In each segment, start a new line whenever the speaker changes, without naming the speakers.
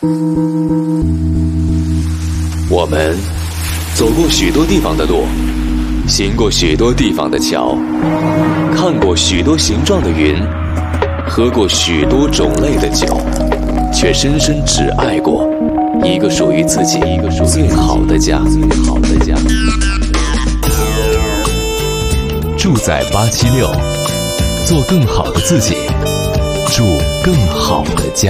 我们走过许多地方的路，行过许多地方的桥，看过许多形状的云，喝过许多种类的酒，却深深只爱过一个属于自己最好的家。住在876，做更好的自己，住更好的家。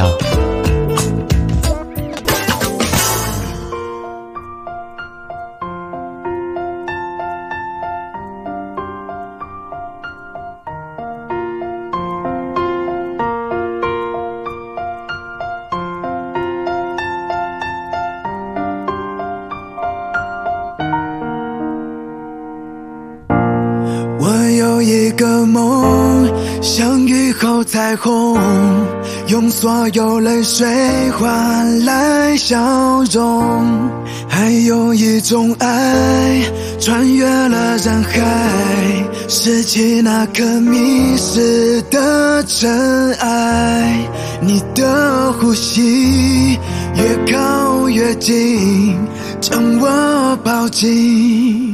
一个梦，像雨后彩虹，用所有泪水换来笑容。还有一种爱，穿越了人海，拾起那颗迷失的尘埃。你的呼吸越靠越近，将我抱紧。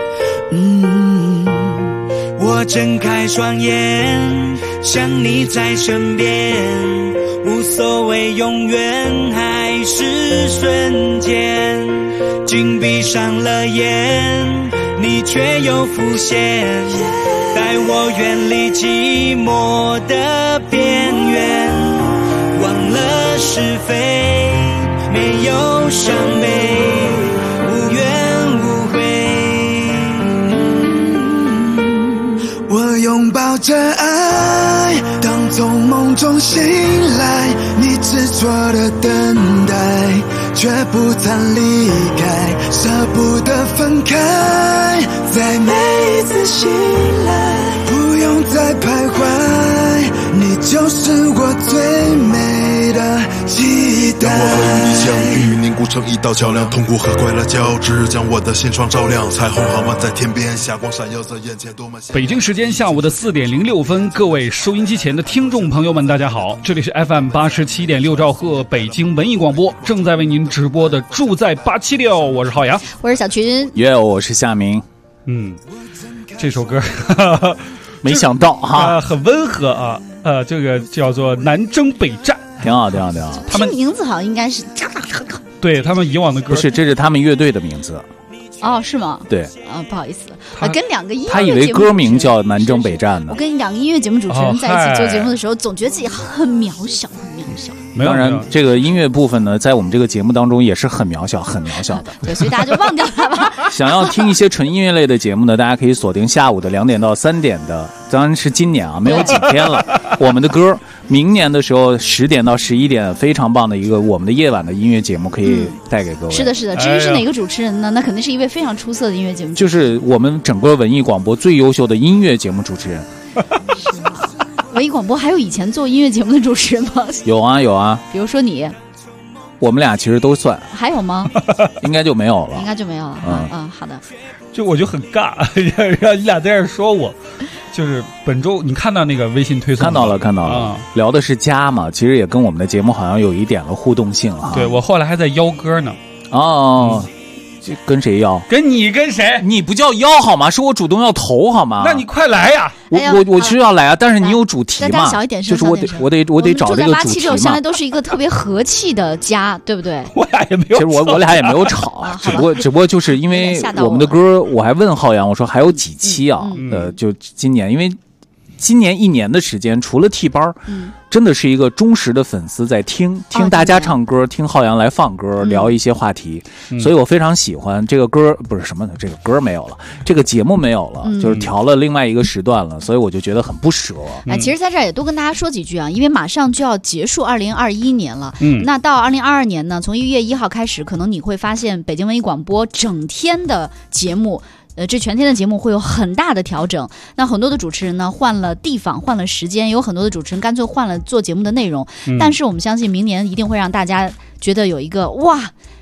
我睁开双眼，想你在身边，无所谓永远还是瞬间。紧闭上了眼，你却又浮现，带我远离寂寞的边缘。忘了是非，没有伤悲，无怨无悔。
我拥抱着爱，当从梦中醒来，你执着的等待，却不曾离开，舍不得分开。在每一次醒来，不用再徘徊，你就是我最美的期待。
我和你相遇，凝固成一道桥梁，痛苦和快乐交织，将我的心窗照亮。彩虹航漫在天边，霞光闪耀在眼前，多么
北京时间下午的4点06分，各位收音机前的听众朋友们，大家好，这里是 FM 87.6兆赫北京文艺广播，正在为您直播的住在876，我是浩洋，
我是小群，
我是夏明。
这首歌
没想到哈，
很温和啊，这个叫做南征北战，
挺好。
他们名字好像应该是，
对他们以往的歌
不是，这是他们乐队的名字。
哦，是吗？
对，
不好意思，我跟两个音乐节目，
他以为歌名叫南征北战呢。
我跟两个音乐节目主持人在一起做节目的时候，总觉得自己很渺小。
当然，这个音乐部分呢，在我们这个节目当中也是很渺小的。
对，所以大家就忘掉它吧。
想要听一些纯音乐类的节目呢，大家可以锁定下午的2点到3点的，当然是今年啊，没有几天了。我们的歌，明年的时候10点到11点，非常棒的一个我们的夜晚的音乐节目可以带给各位。
是的。至于是哪个主持人呢？那肯定是一位非常出色的音乐节目主持人，
就是我们整个文艺广播最优秀的音乐节目主持人。
是吗？文艺广播还有以前做音乐节目的主持人吗？
有啊，比
如说你，
我们俩其实都算。
还有吗？
应该就没有了。
好的。
就我就很尬，让你俩在这说我。就是本周你看到那个微信推送
看到了，聊的是家嘛，其实也跟我们的节目好像有一点的互动性啊。
对，我后来还在邀歌呢。
这跟谁邀？
跟你跟谁？
你不叫邀好吗？是我主动要投好吗？
那你快来呀！
我是要来啊，但是你有主题嘛？
小一点声，
就是我得找这个主题嘛。
现在都是一个特别和气的家，对不对？
我俩也没有，
其实我俩也没有吵，只不过就是因为我们的歌，我还问浩洋，我说还有几期啊？就今年，因为今年1年的时间，除了替班，真的是一个忠实的粉丝，在听大家唱歌，听浩洋来放歌，聊一些话题，所以我非常喜欢这个歌。不是什么，这个歌没有了，这个节目没有了，就是调了另外一个时段了，所以我就觉得很不舍。
其实在这儿也多跟大家说几句啊，因为马上就要结束2021年了。那到2022年呢，从1月1号开始，可能你会发现北京文艺广播整天的节目。这全天的节目会有很大的调整，那很多的主持人呢换了地方，换了时间，有很多的主持人干脆换了做节目的内容，但是我们相信明年一定会让大家觉得有一个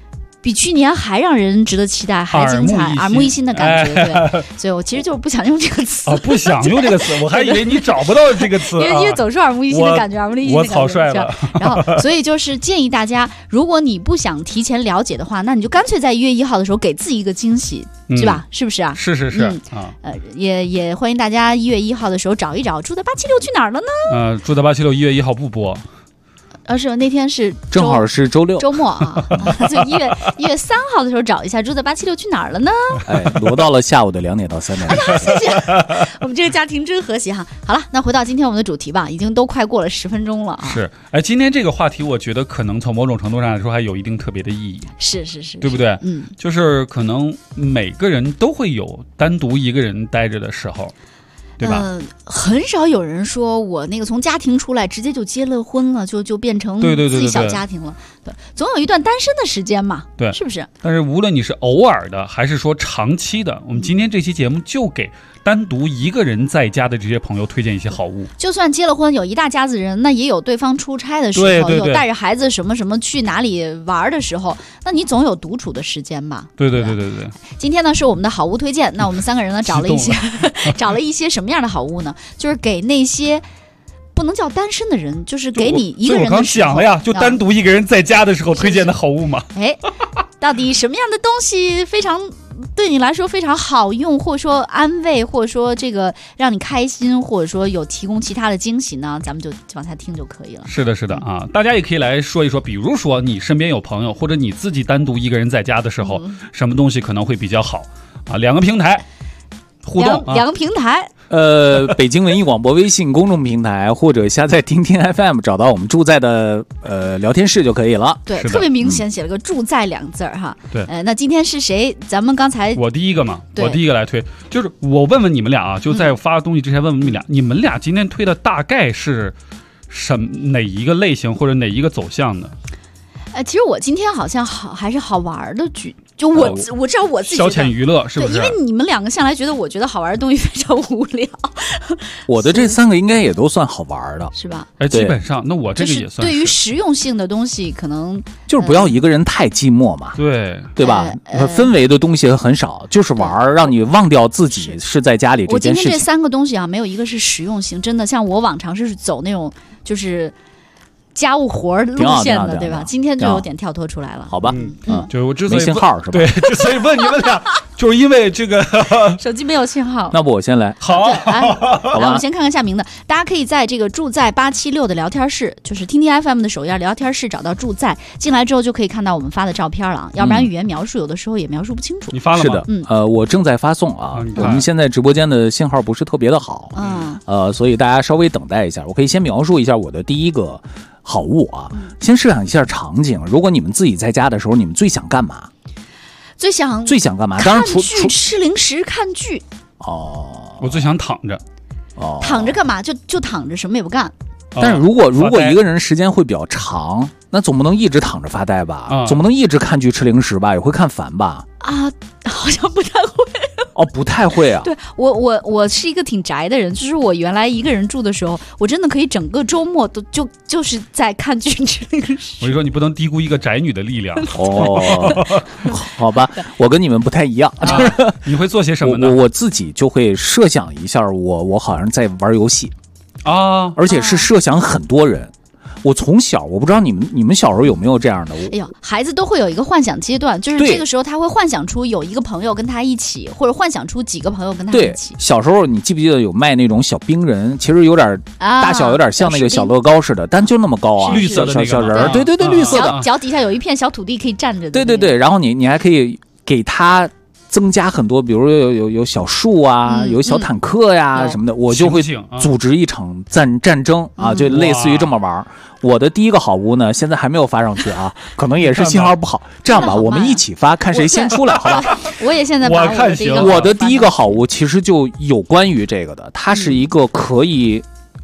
比去年还让人值得期待，还精彩，耳目一新的感觉。对，所以我其实就是不想用这个词
不想用这个词，我还以为你找不到这个词，
因为总说耳目一新的感觉，耳目一新的感觉。
我草率了。
然后，所以就是建议大家，如果你不想提前了解的话，那你就干脆在1月1号的时候给自己一个惊喜，是吧？是不是啊？
是
也欢迎大家1月1号的时候找一找，住在876去哪儿了呢？
住在876 1月1号不播。
是那天是
正好是周六
周末啊，就1月3号的时候找一下，住在876去哪儿了呢？
挪到了下午的2点到3点。
谢谢，我们这个家庭真和谐哈。好了，那回到今天我们的主题吧，已经都快过了10分钟了啊。
是，今天这个话题，我觉得可能从某种程度上来说还有一定特别的意义。
是，
对不对？就是可能每个人都会有单独一个人待着的时候。对吧？
很少有人说我那个从家庭出来直接就结了婚了，就变成自己小家庭了。对，总有一段单身的时间嘛，
对，
是不是？
但是无论你是偶尔的还是说长期的，我们今天这期节目就给单独一个人在家的这些朋友推荐一些好物。
就算结了婚，有一大家子人，那也有对方出差的时候，
对，
有带着孩子什么什么去哪里玩的时候，那你总有独处的时间吧？
对。
今天呢是我们的好物推荐，那我们3个人呢找了一些什么样的好物呢？就是给那些不能叫单身的人，就是给你一个人的时候。
我刚讲了呀，就单独一个人在家的时候推荐的好物嘛。
到底什么样的东西非常对你来说非常好用，或者说安慰，或者说这个让你开心，或者说有提供其他的惊喜呢？咱们就往下听就可以了。
是的啊，大家也可以来说一说，比如说你身边有朋友，或者你自己单独一个人在家的时候，什么东西可能会比较好啊？2个平台互动
，2个平台。
北京文艺广播微信公众平台，或者下载听听 FM 找到我们住在的聊天室就可以了。
对，特别明显写了个住在2字哈。
对，
那今天是谁？咱们刚才
我第一个嘛，我第一个来推，就是我问问你们俩啊，就在发东西之前问问你们俩，你们俩今天推的大概是哪一个类型或者哪一个走向的？
其实我今天好像还是好玩的剧。就我知道我自己
消遣娱乐是不是？
对，因为你们2个向来觉得我觉得好玩的东西非常无聊。
我的这3个应该也都算好玩的，
是吧？
基本上，那我这个也算是。
对于实用性的东西，可能
就是不要一个人太寂寞嘛，
对
吧？氛围的东西很少，就是玩，让你忘掉自己是在家里这件事情。
我今天这3个东西啊，没有一个是实用性，真的。像我往常是走那种就是家务活路线的，对吧？今天就有点跳脱出来了。
好吧，
就是我之所以
没信号是吧？
对，之所以问你们俩，就是因为这个
手机没有信号。
那不我先来，
好，
来我们先看看下名的，大家可以在这个住在876的聊天室，就是听听 FM 的首页聊天室找到住在，进来之后就可以看到我们发的照片了。要不然语言描述有的时候也描述不清楚。
你发了吗？
是的，我正在发送啊。我们现在直播间的信号不是特别的好，所以大家稍微等待一下。我可以先描述一下我的第一个好物啊，先设想一下场景，如果你们自己在家的时候，你们最想干嘛？
最想
干嘛？当然
看剧、吃零食、看剧。
我最想躺着。
躺着干嘛？就躺着，什么也不干。
但是如果一个人时间会比较长，那总不能一直躺着发呆吧？总不能一直看剧吃零食吧？也会看烦吧？
好像不太会。
不太会啊。
对，我是一个挺宅的人，就是我原来一个人住的时候，我真的可以整个周末都就是在看剧吃零食。
我跟你说，你不能低估一个宅女的力量。
好吧，我跟你们不太一样。
你会做些什么呢？
我自己就会设想一下，我好像在玩游戏而且是设想很多人。我从小，我不知道你们小时候有没有这样的？
哎呦，孩子都会有一个幻想阶段，就是这个时候他会幻想出有一个朋友跟他一起，或者幻想出几个朋友跟他一起。
小时候你记不记得有卖那种小冰人？其实有点大小有点像那个小乐高似的，但就那么高啊，
绿色的那个
小人儿，对，绿色的，
脚底下有一片小土地可以站着的。
对，然后你还可以给他增加很多，比如有小树啊，有小坦克呀什么的，我就会组织一场战争啊，就类似于这么玩。我的第一个好物呢，现在还没有发上去啊，可能也是信号不好。这样吧，我们一起发，看谁先出来，好吧？
我也现在把
我的第一个好物其实就有关于这个的，它是一个可以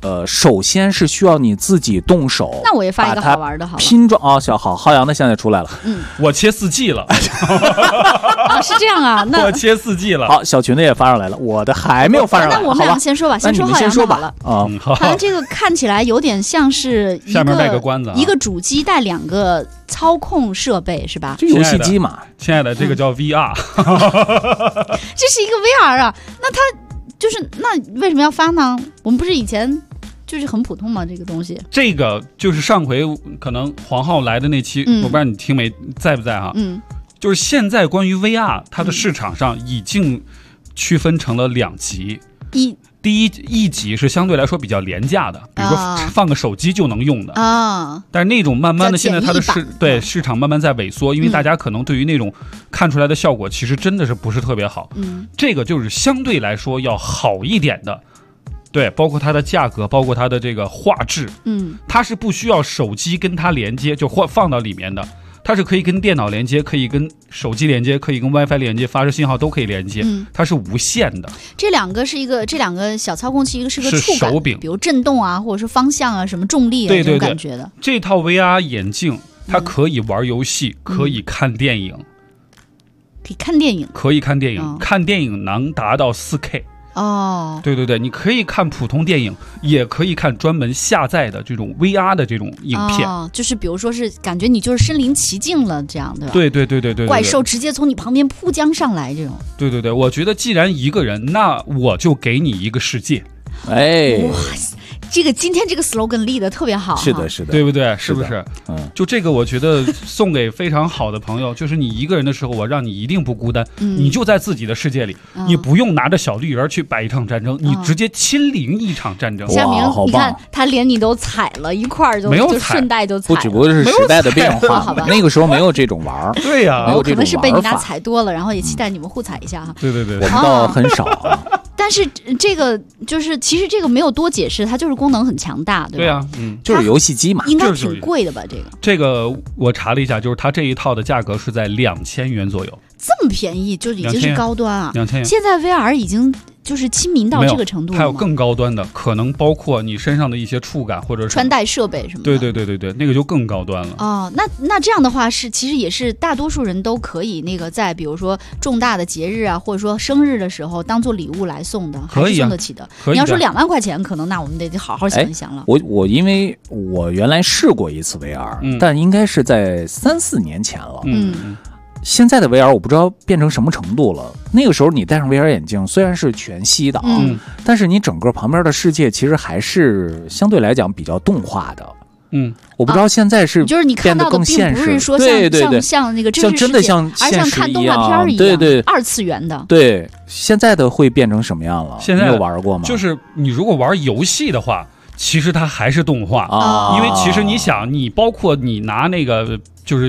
首先是需要你自己动手。
那我也发一个好玩的，好
拼装啊，小浩洋的现在出来了。
我切4季了。
啊，是这样啊，那
我切4季了。
好，小群的也发上来了，我的还没有发上来。
那我们俩先说吧，先说浩洋的好了。好像这个看起来有点像是
下面卖个关子，
一个主机带2个操控设备是吧？
就游戏机嘛，
亲爱的，这个叫 VR。
这是一个 VR 啊，那它就是那为什么要发呢？我们不是以前就是很普通吗？这个东西，
这个就是上回可能黄浩来的那期，我不知道你听没在不在哈？就是现在关于 VR， 它的市场上已经区分成了2级。第一级是相对来说比较廉价的，比如说放个手机就能用的啊。但是那种慢慢的，现在它的市场慢慢在萎缩，因为大家可能对于那种看出来的效果，其实真的是不是特别好。这个就是相对来说要好一点的。对，包括它的价格，包括它的这个画质，它是不需要手机跟它连接就放到里面的，它是可以跟电脑连接，可以跟手机连接，可以跟 WiFi 连接，发射信号都可以连接，它是无线的。这两个小操控器，一个是个触感，手柄，比如震动啊，或者是方向啊，什么重力啊，这种感觉的。这套 VR 眼镜，它可以玩游戏，可以看电影，可以看电影，看电影能达到4K。哦，对对对，你可以看普通电影，也可以看专门下载的这种 VR 的这种影片。哦，就是比如说是感觉你就是身临其境了，这样对吧？对对对对 对，怪兽直接从你旁边扑将上来这种。对对对，我觉得既然一个人，那我就给你一个世界。哎，哇塞！这个今天这个 slogan 立得特别好，是的，是的，对不对？是不是？就这个，我觉得送给非常好的朋友，就是你一个人的时候，我让你一定不孤单，你就在自己的世界里，你不用拿着小绿人去摆一场战争，你直接亲临一场战争。夏明，你看他连你都踩了一块儿，就顺带就踩了，不只不过是时代的变化，好吧？那个时候没有这种玩，对呀，可能是被你俩踩多了，然后也期待你们互踩一下哈。对对对，我们倒很少。但是这个就是其实这个没有多解释，它就是功能很强大，对吧？对啊，就是游戏机嘛，应该挺贵的吧？这个我查了一下，就是它这一套的价格是在2000元左右，这么便宜就已经是高端啊！2000元，现在 VR 已经就是亲民到这个程度了吗？还有更高端的，可能包括你身上的一些触感或者是穿戴设备什么的。对对对对对，那个就更高端了。哦，那这样的话是其实也是大多数人都可以那个在比如说重大的节日啊，或者说生日的时候当做礼物来送的，还是送得起的。可以。你要说2万块钱，可能那我们得好好想一想了。我因为我原来试过一次 VR，但应该是在3-4年前了。现在的 VR 我不知道变成什么程度了。那个时候你戴上 VR 眼镜，虽然是全息的但是你整个旁边的世界其实还是相对来讲比较动画的。我不知道现在是就是你看到的并不是说像那个真的像而像看动画片一样，对对，2次元的。对，现在的会变成什么样了？现在你有玩过吗？就是你如果玩游戏的话，其实它还是动画因为其实你想，你包括你拿那个就是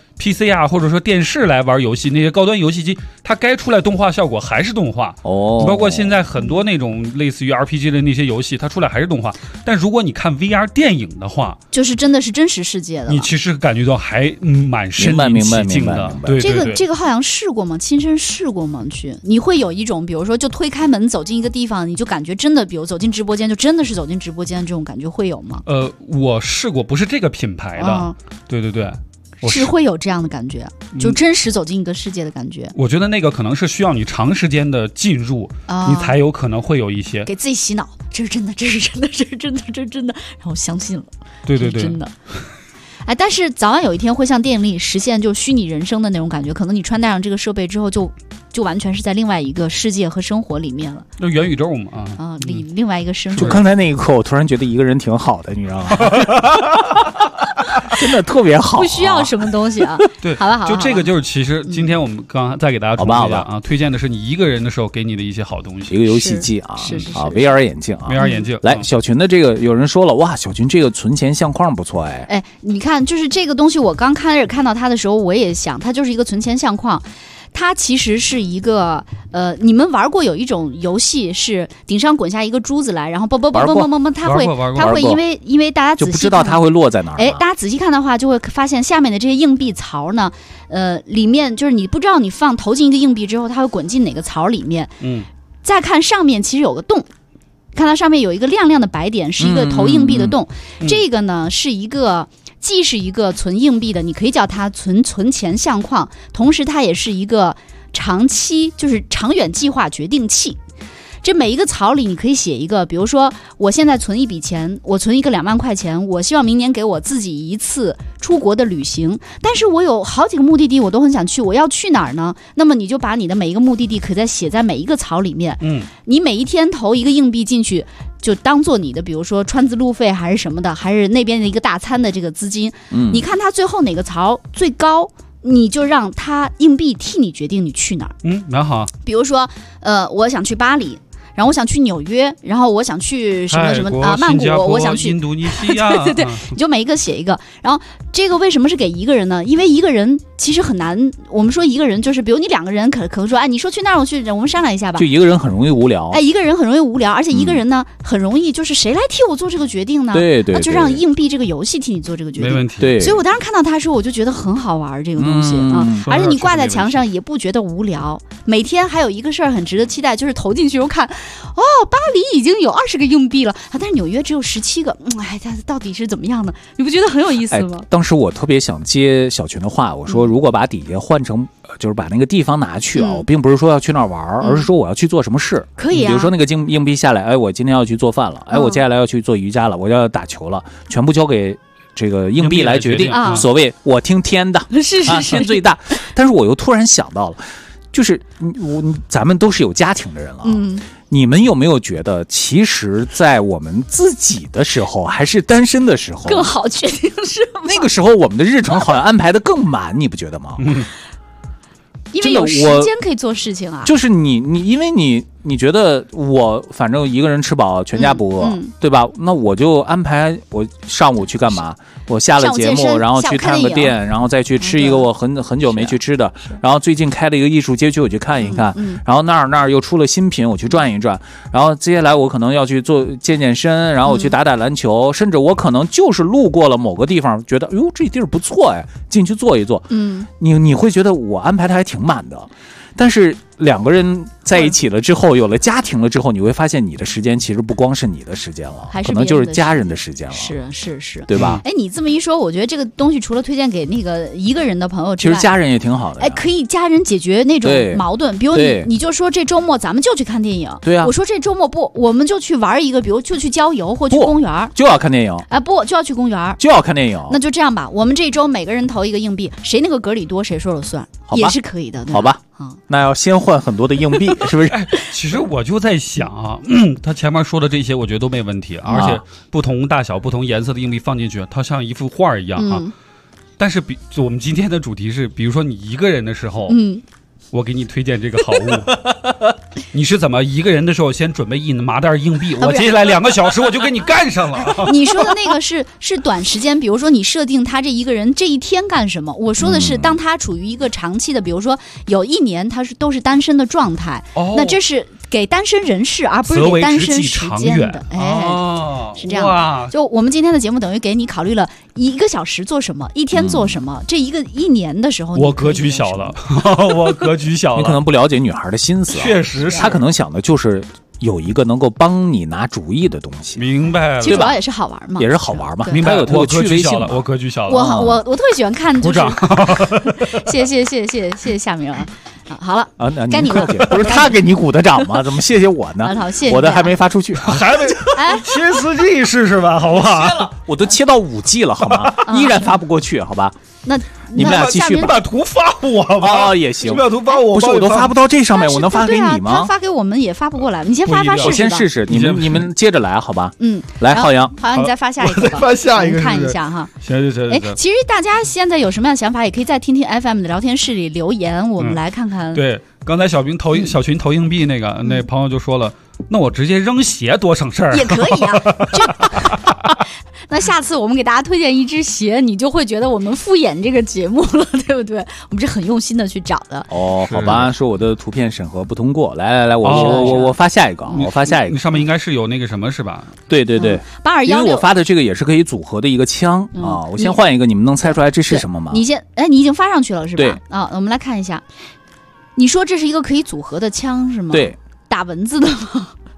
PC 啊，或者说电视来玩游戏，那些高端游戏机，它该出来动画效果还是动画。包括现在很多那种类似于 RPG 的那些游戏，它出来还是动画。但如果你看 VR 电影的话，就是真的是真实世界的，你其实感觉到还蛮身临其境的。对，这个浩洋试过吗？亲身试过吗？你会有一种比如说就推开门走进一个地方，你就感觉真的比如走进直播间，就真的是走进直播间这种感觉会有吗？我试过，不是这个品牌的。对对对。是会有这样的感觉，就真實走进一个世界的感觉。我觉得那个可能是需要你长时间的进入，你才有可能会有一些给自己洗脑，这是真的，这是真的，这是真的，这是真的，然后相信了。对对对，真的。哎，但是早晚有一天会像电影里实现就虚拟人生的那种感觉，可能你穿戴上这个设备之后就完全是在另外一个世界和生活里面了。就元宇宙嘛另外一个生活。就刚才那一刻，我突然觉得一个人挺好的，你知道吗？真的特别好，不需要什么东西啊。对，好吧，好吧。就这个就是其实今天我们刚刚再给大家重复一下啊，推荐的是你一个人的时候给你的一些好东西，一个游戏机啊，是啊 ，VR 眼镜啊 ，VR 眼镜。来，小群的这个有人说了，哇，小群这个存钱相框不错哎。你看，就是这个东西，我刚开始看到它的时候，我也想，它就是一个存钱相框。它其实是一个你们玩过有一种游戏是顶上滚下一个珠子来，然后啵啵啵啵啵啵啵，它会因为大家仔细看就不知道它会落在哪儿。哎，大家仔细看的话，就会发现下面的这些硬币槽呢，里面就是你不知道你投进一个硬币之后，它会滚进哪个槽里面。再看上面其实有个洞。
看到上面有一个亮亮的白点，是一个投硬币的洞。这个呢是一个既是一个存硬币的，你可以叫它存钱相框，同时它也是一个长期就是长远计划决定器。这每一个槽里你可以写一个，比如说我现在存一笔钱，我存一个2万块钱，我希望明年给我自己一次出国的旅行，但是我有好几个目的地我都很想去，我要去哪儿呢？那么你就把你的每一个目的地可以再写在每一个槽里面，你每一天投一个硬币进去，就当做你的比如说川字路费还是什么的，还是那边的一个大餐的这个资金，你看它最后哪个槽最高，你就让它硬币替你决定你去哪儿。
蛮好。
比如说我想去巴黎，然后我想去纽约，然后我想去什么什么曼谷，我想去
印度尼西亚，
对，你就每一个写一个。然后这个为什么是给一个人呢？因为一个人其实很难。我们说一个人就是，比如你2个人可能说，哎，你说去那儿，我去，我们商量一下吧。
就一个人很容易无聊，
一个人很容易无聊，而且一个人呢很容易就是谁来替我做这个决定呢？
对，
那就让硬币这个游戏替你做这个决定，
没问题。
对，
所以我当时看到他的时候，我就觉得很好玩这个东西而且你挂在墙上也不觉得无聊。每天还有一个事儿很值得期待，就是投进去后看，巴黎已经有20个硬币了但是纽约只有17个，它到底是怎么样的？你不觉得很有意思吗？
当时我特别想接小群的话，我说如果把底下换成就是把那个地方拿去我并不是说要去那儿玩而是说我要去做什么事。
可以
比如说那个硬币下来，我今天要去做饭了，我接下来要去做瑜伽了，我要打球了，全部交给这个硬币来决定。所谓我听天的，
是
天最大。但是我又突然想到了，就是咱们都是有家庭的人了，你们有没有觉得，其实，在我们自己的时候，还是单身的时候，
更好决定是吗？
那个时候，我们的日程好像安排的更满，你不觉得吗？
因为有时间可以做事情啊。
就是因为你觉得我反正一个人吃饱，全家不饿，对吧？那我就安排我上午去干嘛？我下了节目，然后去看个店，然后再去吃一个我很久没去吃的，然后最近开了一个艺术街区，我去看一看，然后那儿又出了新品，我去转一转，然后接下来我可能要去健身，然后我去打篮球，甚至我可能就是路过了某个地方，觉得哟这地儿不错进去坐一坐，你会觉得我安排的还挺满的。但是2个人在一起了之后，有了家庭了之后，你会发现你的时间其实不光是你的时间了，可能就是家人的时间了。
是，
对吧？
你这么一说，我觉得这个东西除了推荐给那个一个人的朋友之外，
其实家人也挺好的。
可以家人解决那种矛盾，比如你就说这周末咱们就去看电影，
对啊。
我说这周末不，我们就去玩一个，比如就去郊游或去公园，
就要看电影。
不就要去公园，
就要看电影。
那就这样吧，我们这周每个人投一个硬币，谁那个格里多谁说了算，也是可以的，对吧？
好吧。那要先换很多的硬币，是不是？
其实我就在想他前面说的这些，我觉得都没问题，而且不同大小、不同颜色的硬币放进去，它像一幅画一样但是我们今天的主题是，比如说你一个人的时候，我给你推荐这个好物，你是怎么一个人的时候先准备一麻袋硬币，我接下来2个小时我就跟你干上了。
你说的那个是短时间，比如说你设定他这一个人这一天干什么，我说的是当他处于一个长期的，比如说有1年他都是单身的状态，那这是给单身人士，而不是给单身时间的。是这样。就我们今天的节目等于给你考虑了1个小时做什么，一天做什么，这一年的时候
我格局小了我格局小了。
你可能不了解女孩的心思
确实是。
她可能想的就是有一个能够帮你拿主意的东西。
明白了。
其实主要也是好玩嘛。
也是好玩嘛。
明白了。
我趣味性了。
我格局小了。
我特别喜欢看，就是。
鼓掌。
谢谢夏明啊。好了该你了。
不是他给你鼓的掌吗？怎么谢谢我呢？
谢谢。
我的还没发出去，
还没切4G 试试吧，好不好？
我都切到5G 了，好吗？依然发不过去，好吧？
那
你们俩继续吧。
你把图发我吧。
也行。
你把图发我。
不是我都发不到这上面，我能发给你吗？
他发给我们也发不过来，你先发试试。
我先试试，你们接着来，好吧？来，浩洋，
你再发下一个吧。
发下一个，
看一下哈。
行。
其实大家现在有什么样的想法，也可以在听听 FM 的聊天室里留言，我们来看看。
对，刚才小群投硬币那朋友就说了，那我直接扔鞋多省事儿。
也可以啊。那下次我们给大家推荐一只鞋，你就会觉得我们敷衍这个节目了，对不对？我们是很用心的去找的。
好吧，说我的图片审核不通过。来，我发下一个，我发下一个。
上面应该是有那个什么是吧？
对。
8216，
因为我发的这个也是可以组合的一个枪啊。我先换一个，你们能猜出来这是什么吗？
你已经发上去了是吧？对我们来看一下。你说这是一个可以组合的枪是吗？
对。
打蚊子的吗？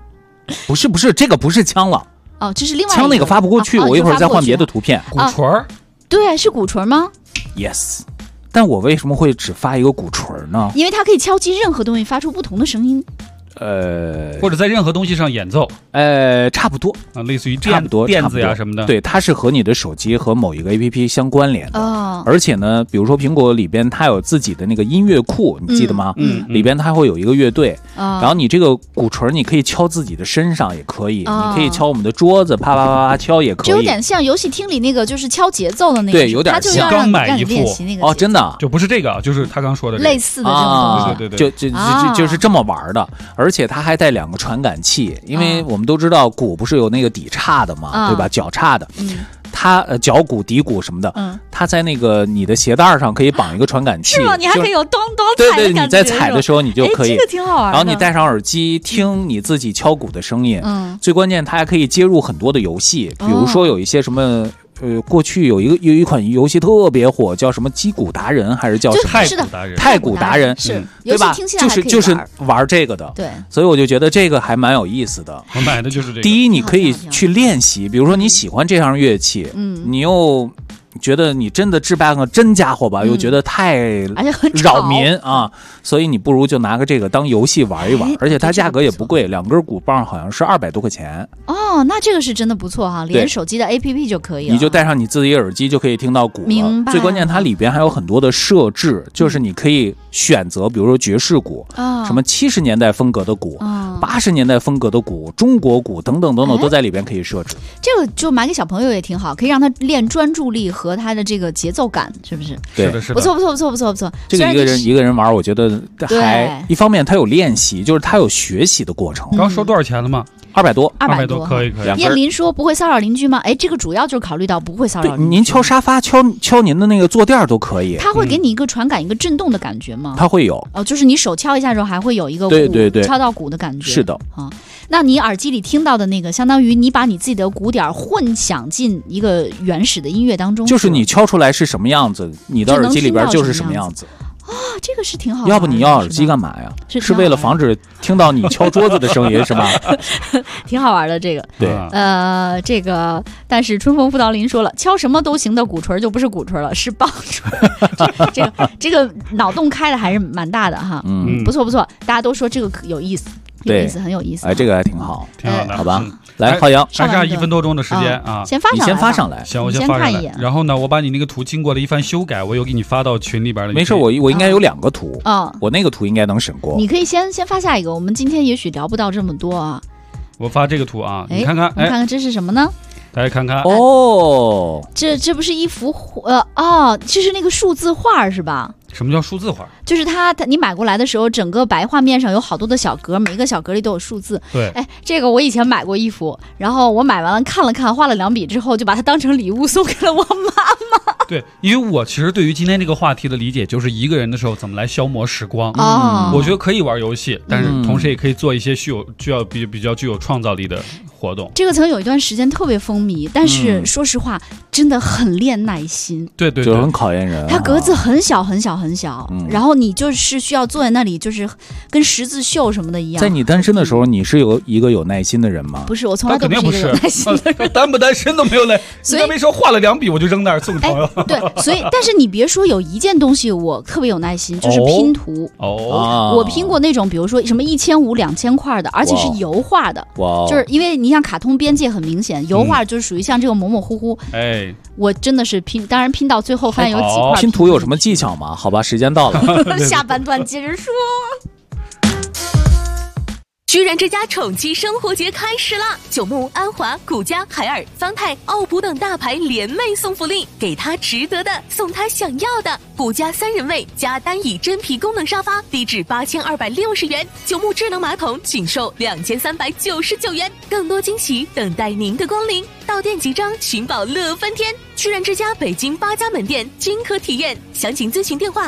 不是，这个不是枪了。
哦，这是另外
枪那个发不过去，我一会儿再换别的图片。
鼓槌儿，
对，是鼓槌吗
？Yes。但我为什么会只发一个鼓槌呢？
因为它可以敲击任何东西，发出不同的声音。
或者在任何东西上演奏，
差不多
啊，类似于
差不多
电子呀什么的。
对，它是和你的手机和某一个 APP 相关联的。
哦，
而且呢，比如说苹果里边它有自己的那个音乐库，你记得吗？里边它会有一个乐队，然后你这个鼓槌你可以敲自己的身上也可以，你可以敲我们的桌子，啪啪啪啪敲也可以。
就有点像游戏厅里那个就是敲节奏的那个，
对，有点像。
刚买一副
哦，真的
就不是这个，就是他刚说的
类似的这种东
西，
对，
就是这么玩的，而且它还带2个传感器，因为我们都知道鼓不是有那个底叉的嘛，对吧？脚叉的，它脚鼓、底鼓什么的，它在那个你的鞋带上可以绑一个传感器，
是吗？你还可以有咚咚
踩的感觉。对，你在踩的时候你就可以，
这个挺好玩的。
然后你戴上耳机听你自己敲鼓的声音，最关键它还可以接入很多的游戏，比如说有一些什么。过去有一款游戏特别火，叫什么击鼓达人还是叫什么太鼓达人，
是
对吧？就是玩这个的，
对，
所以我就觉得这个还蛮有意思的。
我买的就是这个。
第一，你可以去练习，比如说你喜欢这样乐器，你又觉得你真的置办个真家伙吧，又觉得太扰民啊，所以你不如就拿个这个当游戏玩一玩，而且它价格也不贵，2根鼓棒好像是200多块钱。
哦，那这个是真的不错哈，连手机的 APP 就可以了，
你就戴上你自己耳机就可以听到鼓了。
明白。
最关键它里边还有很多的设置，就是你可以选择，比如说爵士鼓，什么70年代风格的鼓，80年代风格的鼓，中国鼓等等等等都在里边可以设置。
这个就买给小朋友也挺好，可以让他练专注力和他的这个节奏感，是不是？
对，
不错。
这个一个人玩，我觉得还一方面他有练习，就是他有学习的过程。
刚说多少钱了吗
？200多
，200多，可以。
燕林说不会骚扰邻居吗？哎，这个主要就是考虑到不会骚扰邻居。
您敲沙发、敲您的那个坐垫都可以。
它会给你一个传感、一个震动的感觉吗？
它会有。
哦，就是你手敲一下的时候，还会有一个
对
敲到鼓的感觉。
是的
啊。那你耳机里听到的那个，相当于你把你自己的鼓点混响进一个原始的音乐当中，
就是你敲出来是什么样子，你的耳机里边就是什么样子。
这个是挺好的。
要不你要耳机干嘛呀？是为了防止听到你敲桌子的声音是吗？
挺好玩的这个。
对，
这个，但是春风辅导林说了，敲什么都行的鼓槌就不是鼓槌了，是棒槌。这个脑洞开的还是蛮大的哈。不错，大家都说这个有意思。很有意思。
哎，这个还挺好，
挺好的，
好吧？来，浩洋，
剩下1分多钟的时间啊，
先发上来，
你先发上来，
行，我先发上来。然后呢，我把你那个图经过了一番修改，我又给你发到群里边了。
没事，我应该有2个图我那个图应该能审过。
你可以先发下一个，我们今天也许聊不到这么多啊。
我发这个图啊，你看看，
你看看这是什么呢？
大家看看
哦，
这不是一幅这是那个数字画是吧？
什么叫数字画？
就是你买过来的时候，整个白画面上有好多的小格，每一个小格里都有数字。
对，
哎，这个我以前买过一幅，然后我买完了看了看，画了2笔之后，就把它当成礼物送给了我妈妈。
对，因为我其实对于今天这个话题的理解，就是一个人的时候怎么来消磨时光。我觉得可以玩游戏，但是同时也可以做一些比较具有创造力的活动。
这个曾有一段时间特别风靡，但是说实话，真的很练耐心。
对，
就很考验人。
它格子很小很小很小，然后你就是需要坐在那里，就是跟十字绣什么的一样。
在你单身的时候，你是一个有耐心的人吗？
不是，我从来都不是一个有耐心的人。
单不单身都没有耐。所以没说画了2笔我就扔那儿送朋友。
对，所以但是你别说，有一件东西我特别有耐心，就是拼图。我拼过那种，比如说什么1500、2000块的，而且是油画的。就是因为你像卡通边界很明显，油画就是属于像这个模模糊糊。
哎，
我真的是拼，当然拼到最后发现有几块。
拼图有什么技巧吗？好吧，时间到了，
下半段接着说。
居然之家宠妻生活节开始啦！九牧、安华、古家、海尔、方太、奥普等大牌联袂送福利，给他值得的，送他想要的。古家3人位加单椅真皮功能沙发，低至8260元；九牧智能马桶仅售2399元。更多惊喜等待您的光临，到店即章，寻宝乐翻天。居然之家北京8家门店均可体验，详情咨询电话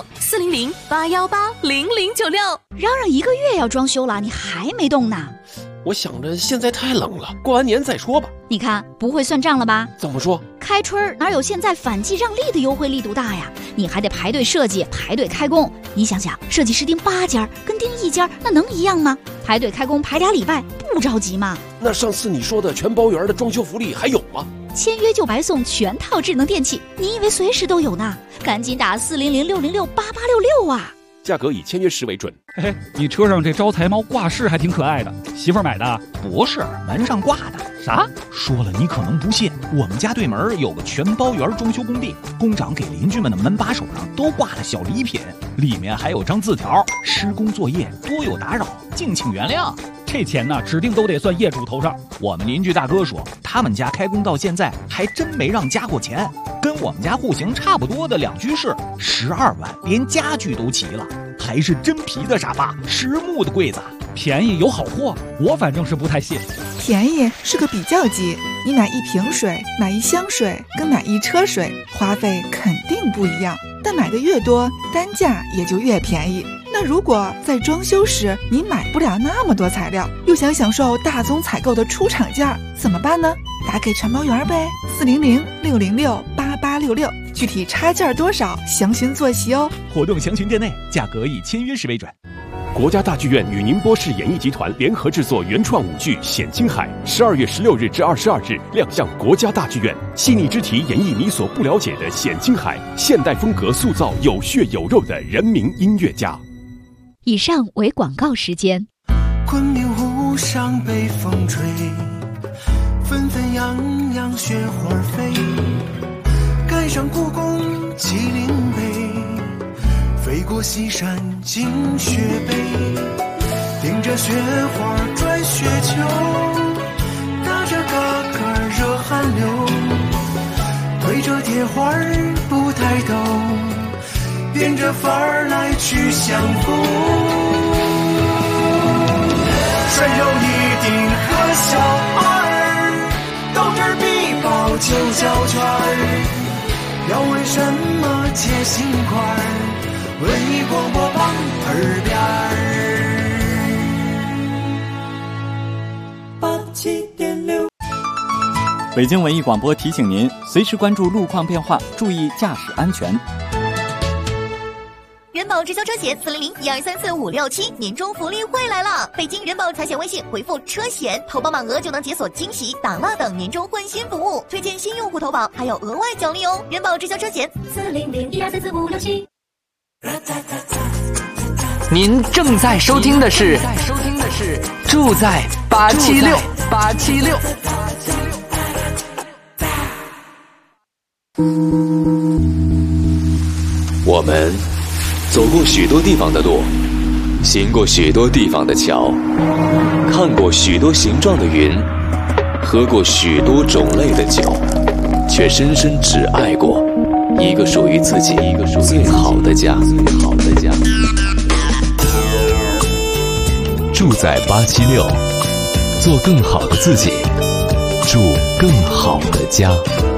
400-818-0096，400-818-0096。
嚷嚷1个月要装修了，你还没动呢？
我想着现在太冷了，过完年再说吧。
你看不会算账了吧？
怎么说？
开春哪有现在反季让利的优惠力度大呀？你还得排队设计，排队开工。你想想，设计师订8家跟订1家那能一样吗？排队开工排2礼拜，不着急吗？
那上次你说的全包圆的装修福利还有吗？
签约就白送全套智能电器，你以为随时都有呢？赶紧打400-606-8866啊！
价格以签约时为准。
嘿嘿，你车上这招财猫挂饰还挺可爱的，媳妇儿买的？
不是，门上挂的。
啥？
说了你可能不信，我们家对门有个全包圆装修工地，工长给邻居们的门把手上都挂了小礼品，里面还有张字条：施工作业多有打扰，敬请原谅。
这钱呢，指定都得算业主头上。
我们邻居大哥说，他们家开工到现在还真没让加过钱，跟我们家户型差不多的2居室，12万，连家具都齐了，还是真皮的沙发，实木的柜子，
便宜有好货，我反正是不太信。
便宜是个比较级，你买1瓶水，买1箱水，跟买1车水，花费肯定不一样，但买的越多，单价也就越便宜。那如果在装修时你买不了那么多材料，又想享受大宗采购的出厂价，怎么办呢？打给全包圆呗，400-606-8866，具体差价多少，详询坐席哦。
活动详询店内，价格以签约时为准。
国家大剧院与宁波市演艺集团联合制作原创舞剧《显青海》，12月16日至22日亮相国家大剧院，细腻之题演绎你所不了解的显青海，现代风格塑造有血有肉的人民音乐家。
以上为广告时间。
昆明湖上北风吹，纷纷扬扬雪花飞，赶上故宫麒麟碑，飞过西山进雪北，顶着雪花转雪球，打着嘎嘎热汗流，推着铁环不抬头，变着法儿来去相逢，顺手一顶和小二，斗智必报9小圈，要问什么切心块，文艺广播榜耳边87.6。
北京文艺广播提醒您，随时关注路况变化，注意驾驶安全。
人保直销车险400-1234-567年终福利会来了！北京人保财险微信回复车险，投保满额就能解锁惊喜、打蜡等年终换新服务，推荐新用户投保还有额外奖励哦！人保直销车险400-1234-567。
您正在收听的是住在876。我们走过许多地方的路，行过许多地方的桥，看过许多形状的云，喝过许多种类的酒，却深深只爱过一个属于自己最好的家。住在876，做更好的自己，住更好的家。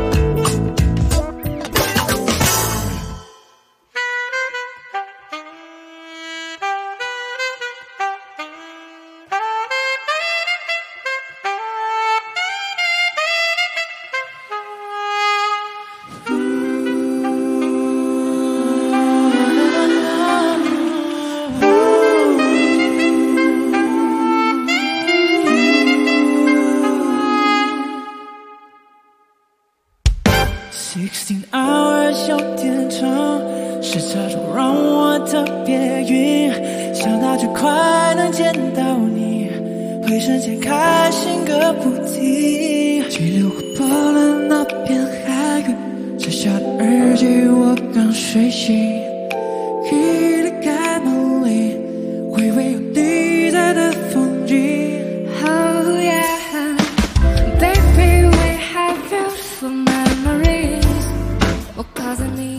16 hours 有点长，时差中让我特别晕，想到这快能见到你，会瞬间开心个不停。急流划破了那片海域，摘下的耳机我刚睡醒，可以离开梦里，回味有你在的风景。Oh yeah, baby, we have beautiful memories. Cause I need the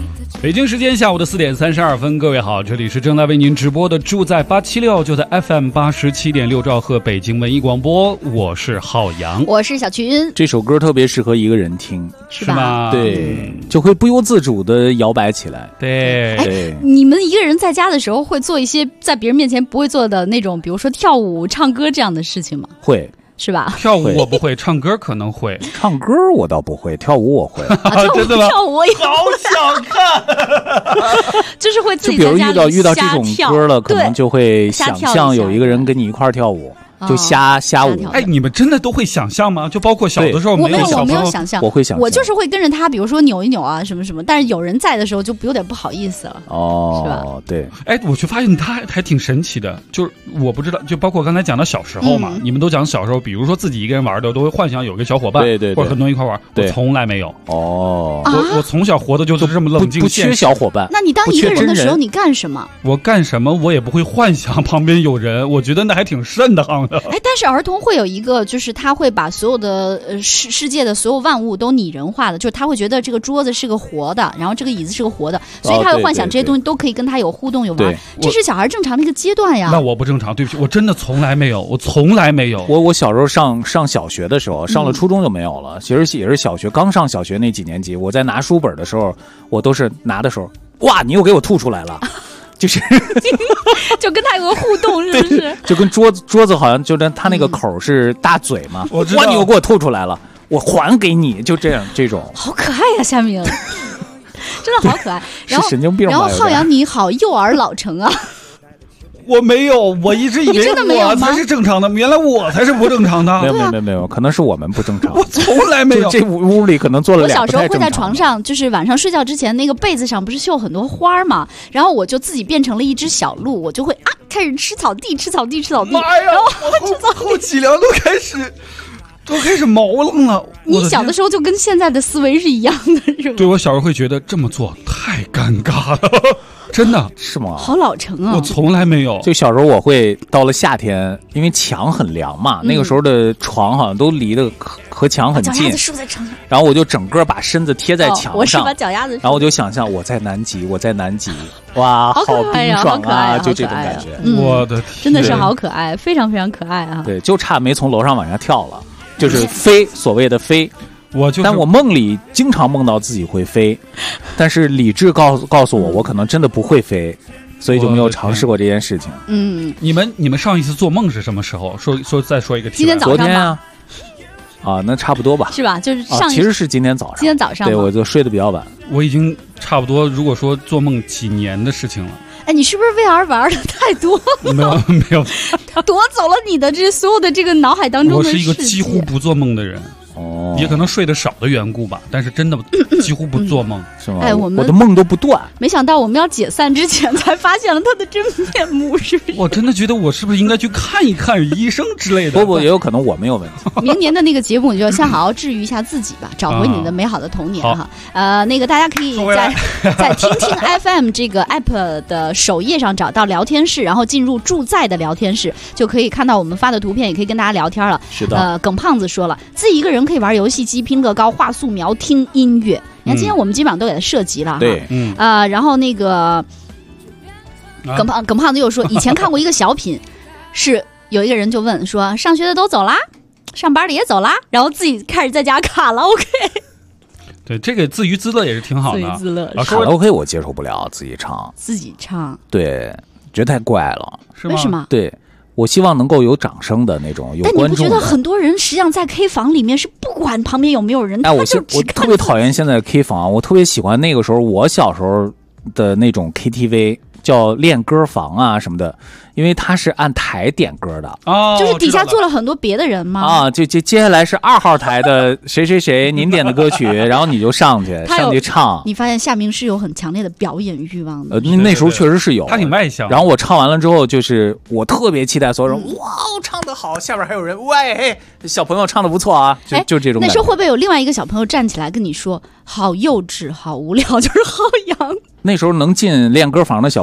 北京时间下午的4点32分，各位好，这里是正在为您直播的住在876，就在 FM 87.6兆赫北京文艺广播，我是浩洋，
我是小群。
这首歌特别适合一个人听，
是吧？
对，就会不由自主的摇摆起来。
对，
你们一个人在家的时候会做一些在别人面前不会做的那种，比如说跳舞、唱歌这样的事情吗？
会。
是吧？
跳舞我不会，唱歌可能会。
唱歌我倒不会，跳舞我会。
真的吗？
跳舞我也
好想看。
就是会自己
在家里
瞎跳。
就比如遇到这种歌了，可能就会想象有一个人跟你一块跳舞。就瞎舞。
哎，你们真的都会想象吗？就包括小的时候
没有小朋友，我没有想象，
我会想象，
我就是会跟着他，比如说扭一扭啊，什么什么。但是有人在的时候就有点不好意思了。
哦，
是吧？
对。
哎，我就发现他还挺神奇的，就是我不知道，就包括刚才讲到小时候嘛，你们都讲小时候，比如说自己一个人玩的，都会幻想有个小伙伴，
对，
或者很多人一块玩。我从来没有。
哦，
我从小活的就是这么冷静，
不缺小伙伴。
那你当一个人的时候，你干什么？
我干什么？我也不会幻想旁边有人，我觉得那还挺瘆得慌的。
哎，但是儿童会有一个，就是他会把所有的世界的所有万物都拟人化的，就是他会觉得这个桌子是个活的，然后这个椅子是个活的，所以他会幻想这些东西都可以跟他有互动有玩。这是小孩正常的一个阶段呀。
那我不正常，对不起，我真的从来没有，我从来没有。
我小时候上小学的时候，上了初中就没有了。其实也是小学刚上小学那几年级，我在拿书本的时候，我都是拿的时候，哇，你又给我吐出来了。就是
就跟他有个互动，是不是？
就跟桌子好像就跟他那个口是大嘴嘛。哇，你又给我吐出来了，我还给你，就这样这种。
好可爱呀，夏明，真的好可爱。
是神经病吧？
然后浩洋你好幼儿老成啊。
我没有，我一直以为我才是正常的，原来我才是不正常的。
没有，可能是我们不正常。
我从来没有。
这屋里可能坐了俩不太正常的。
我小时候会在床上，就是晚上睡觉之前，那个被子上不是绣很多花嘛，然后我就自己变成了一只小鹿，我就会开始吃草地。
妈呀！
然后
后脊梁都开始毛愣了。
你小的时候就跟现在的思维是一样的，是吗？
对，我小时候会觉得这么做太尴尬了。真的
是吗？
好老成啊！
我从来没有。
就小时候我会到了夏天，因为墙很凉嘛，那个时候的床好像都离得和墙很近，然后我就整个把身子贴在墙上，
我是把脚丫子，
然后我就想象我在南极，哇，好冰爽啊，就这种感觉。
我的天，
真的是好可爱，非常非常可爱啊！
对，就差没从楼上往下跳了，就是飞，所谓的飞。但我梦里经常梦到自己会飞，但是理智告诉我，我可能真的不会飞，所以就没有尝试过这件事情。
你们上一次做梦是什么时候？再说一个。
今天早上吧。
昨天啊，那差不多吧。
是吧？就是
其实是今天早上。
今天早上。
对，我就睡得比较晚。
我已经差不多，如果说做梦几年的事情了。
哎，你是不是 VR 玩的太多？
没有，
夺走了你的这所有的这个脑海当中的世界。
我是一个几乎不做梦的人。也可能睡得少的缘故吧，但是真的几乎不做梦，
是吗？
哎，我
的梦都不断。
没想到我们要解散之前才发现了他的真面目，是不是？
我真的觉得我是不是应该去看一看医生之类的？
不，也有可能我没有问题。
明年的那个节目，你就先好好治愈一下自己吧，找回你的美好的童年哈。那个大家可以在听听 FM 这个 app 的首页上找到聊天室，然后进入住在的聊天室，就可以看到我们发的图片，也可以跟大家聊天了。
是的。
耿胖子说了，自己一个人可以玩游戏机、拼乐高、画素描、听音乐。你看，今天我们基本上都给他涉及了哈。
对，
然后那个耿胖子又说，以前看过一个小品，是有一个人就问说，上学的都走啦，上班的也走啦，然后自己开始在家卡拉 OK。
对，这个自娱自乐也是挺好的。
自娱自乐，
卡拉 OK 我接受不了，自己唱。对，觉得太怪了。
是吗？
为什么？
对。我希望能够有掌声的那种，有观众的。
但你不觉得很多人实际上在 K 房里面是不管旁边有没有人？
我特别讨厌现在的 K 房，我特别喜欢那个时候我小时候的那种 KTV， 叫练歌房啊什么的，因为它是按台点歌的
就是底下坐了很多别的人吗？
就接下来是2号台的谁谁谁您点的歌曲，然后你就上去唱。
你发现夏明是有很强烈的表演欲望的。
那时候确实是有，
他挺外向。
然后我唱完了之后，就是我特别期待所有人，哇，唱得好，下边还有人，喂，小朋友唱得不错啊，就这种感觉。
那时候会不会有另外一个小朋友站起来跟你说，好幼稚，好无聊，就是浩洋？
那时候能进练歌房的小朋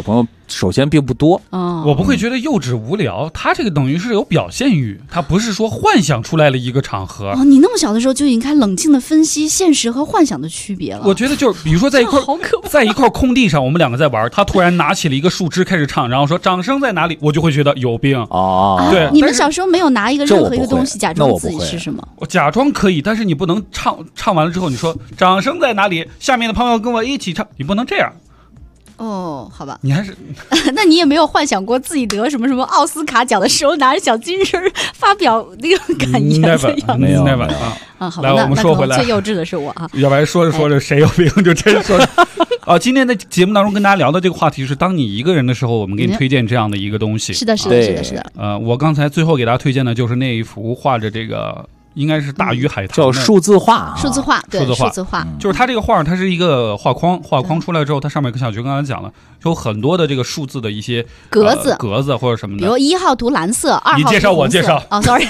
朋友首先并不多。
我不会觉得幼稚无聊，他这个等于是有表现欲，他不是说幻想出来了一个场合。
你那么小的时候就已经开始冷静的分析现实和幻想的区别了。
我觉得就是比如说在一块空地上，我们两个在玩，他突然拿起了一个树枝开始唱，然后说掌声在哪里，我就会觉得有病。对，
你们小时候没有拿一个任何一个东西假装自己是什么？
我假装可以，但是你不能唱完了之后你说掌声在哪里，下面的朋友跟我一起唱，你不能这样。
好吧，
你还是
那你也没有幻想过自己得什么奥斯卡奖的时候拿着小金身发表那个感言的样子？
没有
好吧，
来我们说回来，
最幼稚的是我
要不然说着谁有病就真说今天的节目当中跟大家聊的这个话题是当你一个人的时候，我们给你推荐这样的一个东西。
是的。
我刚才最后给大家推荐的就是那一幅画着这个。应该是大鱼海棠，
叫数字画，
数字画，
就是它这个画，它是一个画框出来之后，它上面跟小菊刚才讲了，有很多的这个数字的一些
格
子或者什么的，
比如1号涂蓝色，2号
你介绍我介绍
，sorry，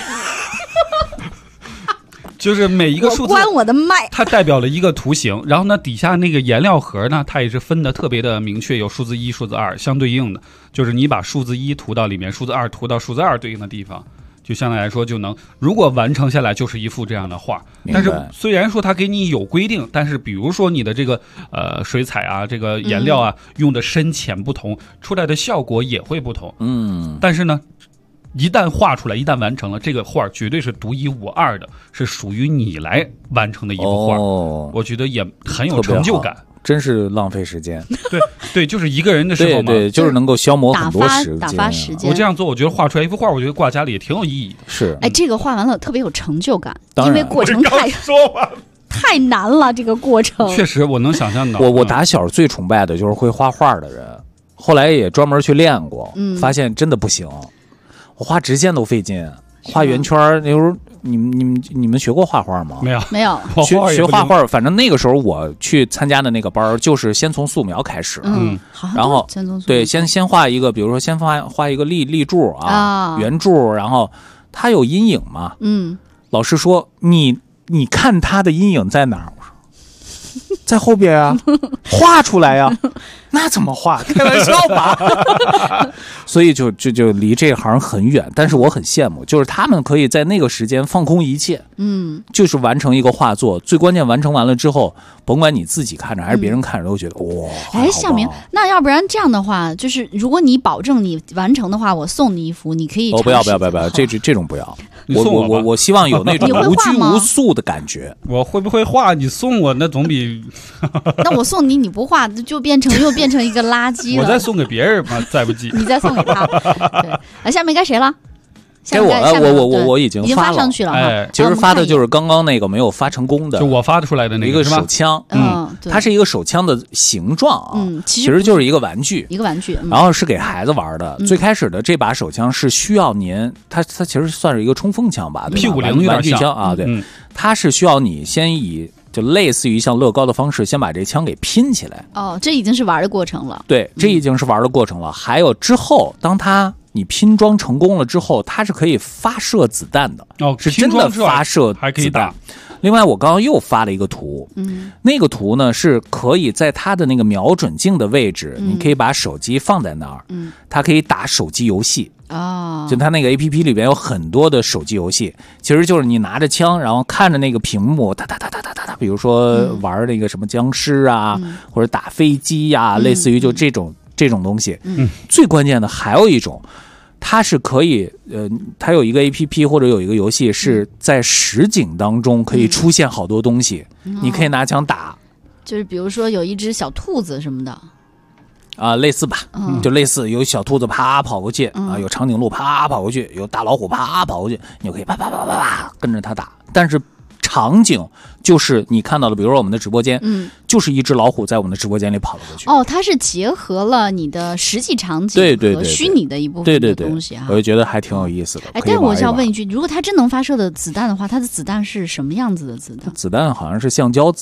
就是每一个数字
关我的麦，
它代表了一个图形，然后呢底下那个颜料盒呢，它也是分的特别的明确，有数字1、数字2相对应的，就是你把数字1涂到里面，数字2涂到数字2对应的地方。就相对来说就能，如果完成下来就是一幅这样的画。但是虽然说它给你有规定，但是比如说你的这个水彩啊，这个颜料啊，用的深浅不同，出来的效果也会不同。但是呢，一旦画出来，一旦完成了，这个画绝对是独一无二的，是属于你来完成的一幅画。我觉得也很有成就感。
真是浪费时间，
对，就是一个人的时候嘛，
对，就是能够消磨很多时间，
打发时间。
我这样做，我觉得画出来一幅画，我觉得挂家里也挺有意义的。
是，
这个画完了特别有成就感，因为过程太难了，这个过程
确实我能想象到。
我打小最崇拜的就是会画画的人，后来也专门去练过，发现真的不行，我画直线都费劲，画圆圈那时候。你们学过画画吗？
没
有。
学画画，反正那个时候我去参加的那个班，就是先从素描开始，然后对，先画一个，比如说先画一个立柱啊，圆柱，然后它有阴影嘛，老师说你看它的阴影在哪儿？我说在后边啊，画出来呀。那怎么画？开玩笑吧。所以就离这行很远，但是我很羡慕，就是他们可以在那个时间放空一切，就是完成一个画作。最关键完成完了之后，甭管你自己看着还是别人看着，都觉得哇。
小明，那要不然这样的话，就是如果你保证你完成的话，我送你一幅，你可以。
不要，这种不要。我希望有那种无拘无束的感觉。
我会不会画？你送我那总比。
那我送你，你不画就又变成一个垃圾了。
我再送给别人嘛，再不济。
你再送给他。对，下面该谁了？
该我已经
发上去了。
其实发的就是刚刚那个没有发成功的，
就我发出来的那
个一个手枪。它是一个手枪的形状啊，其实就是一个玩具，然后是给孩子玩的。最开始的这把手枪是需要您，它其实算是一个冲锋枪吧
，P50
玩具枪啊，对，它是需要你先以。就类似于像乐高的方式，先把这枪给拼起来。
这已经是玩的过程了。
对，这已经是玩的过程了。还有之后，当你拼装成功了之后，它是可以发射子弹的。是真的发射子弹，
还可以打。
另外，我刚刚又发了一个图，那个图呢是可以在它的那个瞄准镜的位置，你可以把手机放在那儿，它可以打手机游戏。就它那个 APP 里边有很多的手机游戏，其实就是你拿着枪，然后看着那个屏幕，哒，比如说玩那个什么僵尸啊，或者打飞机呀，类似于就这种东西。最关键的还有一种，它是可以它有一个 APP 或者有一个游戏是在实景当中可以出现好多东西，你可以拿枪打，
就是比如说有一只小兔子什么的。
类似吧，就类似有小兔子啪跑过去啊，有长颈鹿啪跑过去，有大老虎啪跑过去，你就可以啪跟着它打。但是场景就是你看到的，比如说我们的直播间，就是一只老虎在我们的直播间里跑了过去。
它是结合了你的实际场景和虚拟的一部分的东西
我就觉得还挺有意思的。
但我想问一句，如果它真能发射的子弹的话，它的子弹是什么样子的子弹？
子弹好像是橡胶子弹。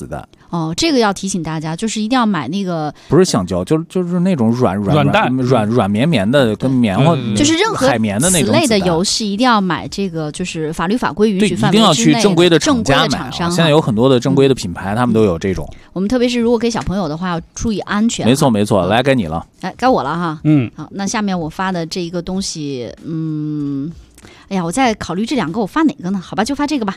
哦，这个要提醒大家，就是一定要买那个
不是橡胶，就是那种软绵绵的，跟棉花
就是任何
海绵的那种
此类的游戏，一定要买这个，就是法律法规允许范围之内的，
一定要去正规的厂家买。
现
在有很多的正规的品牌，他们都有这种。
我们特别是如果给小朋友的话，要注意安全。
没错，来该你了。
哎，该我了哈。好，那下面我发的这一个东西，哎呀，我在考虑这两个我发哪个呢？好吧，就发这个吧。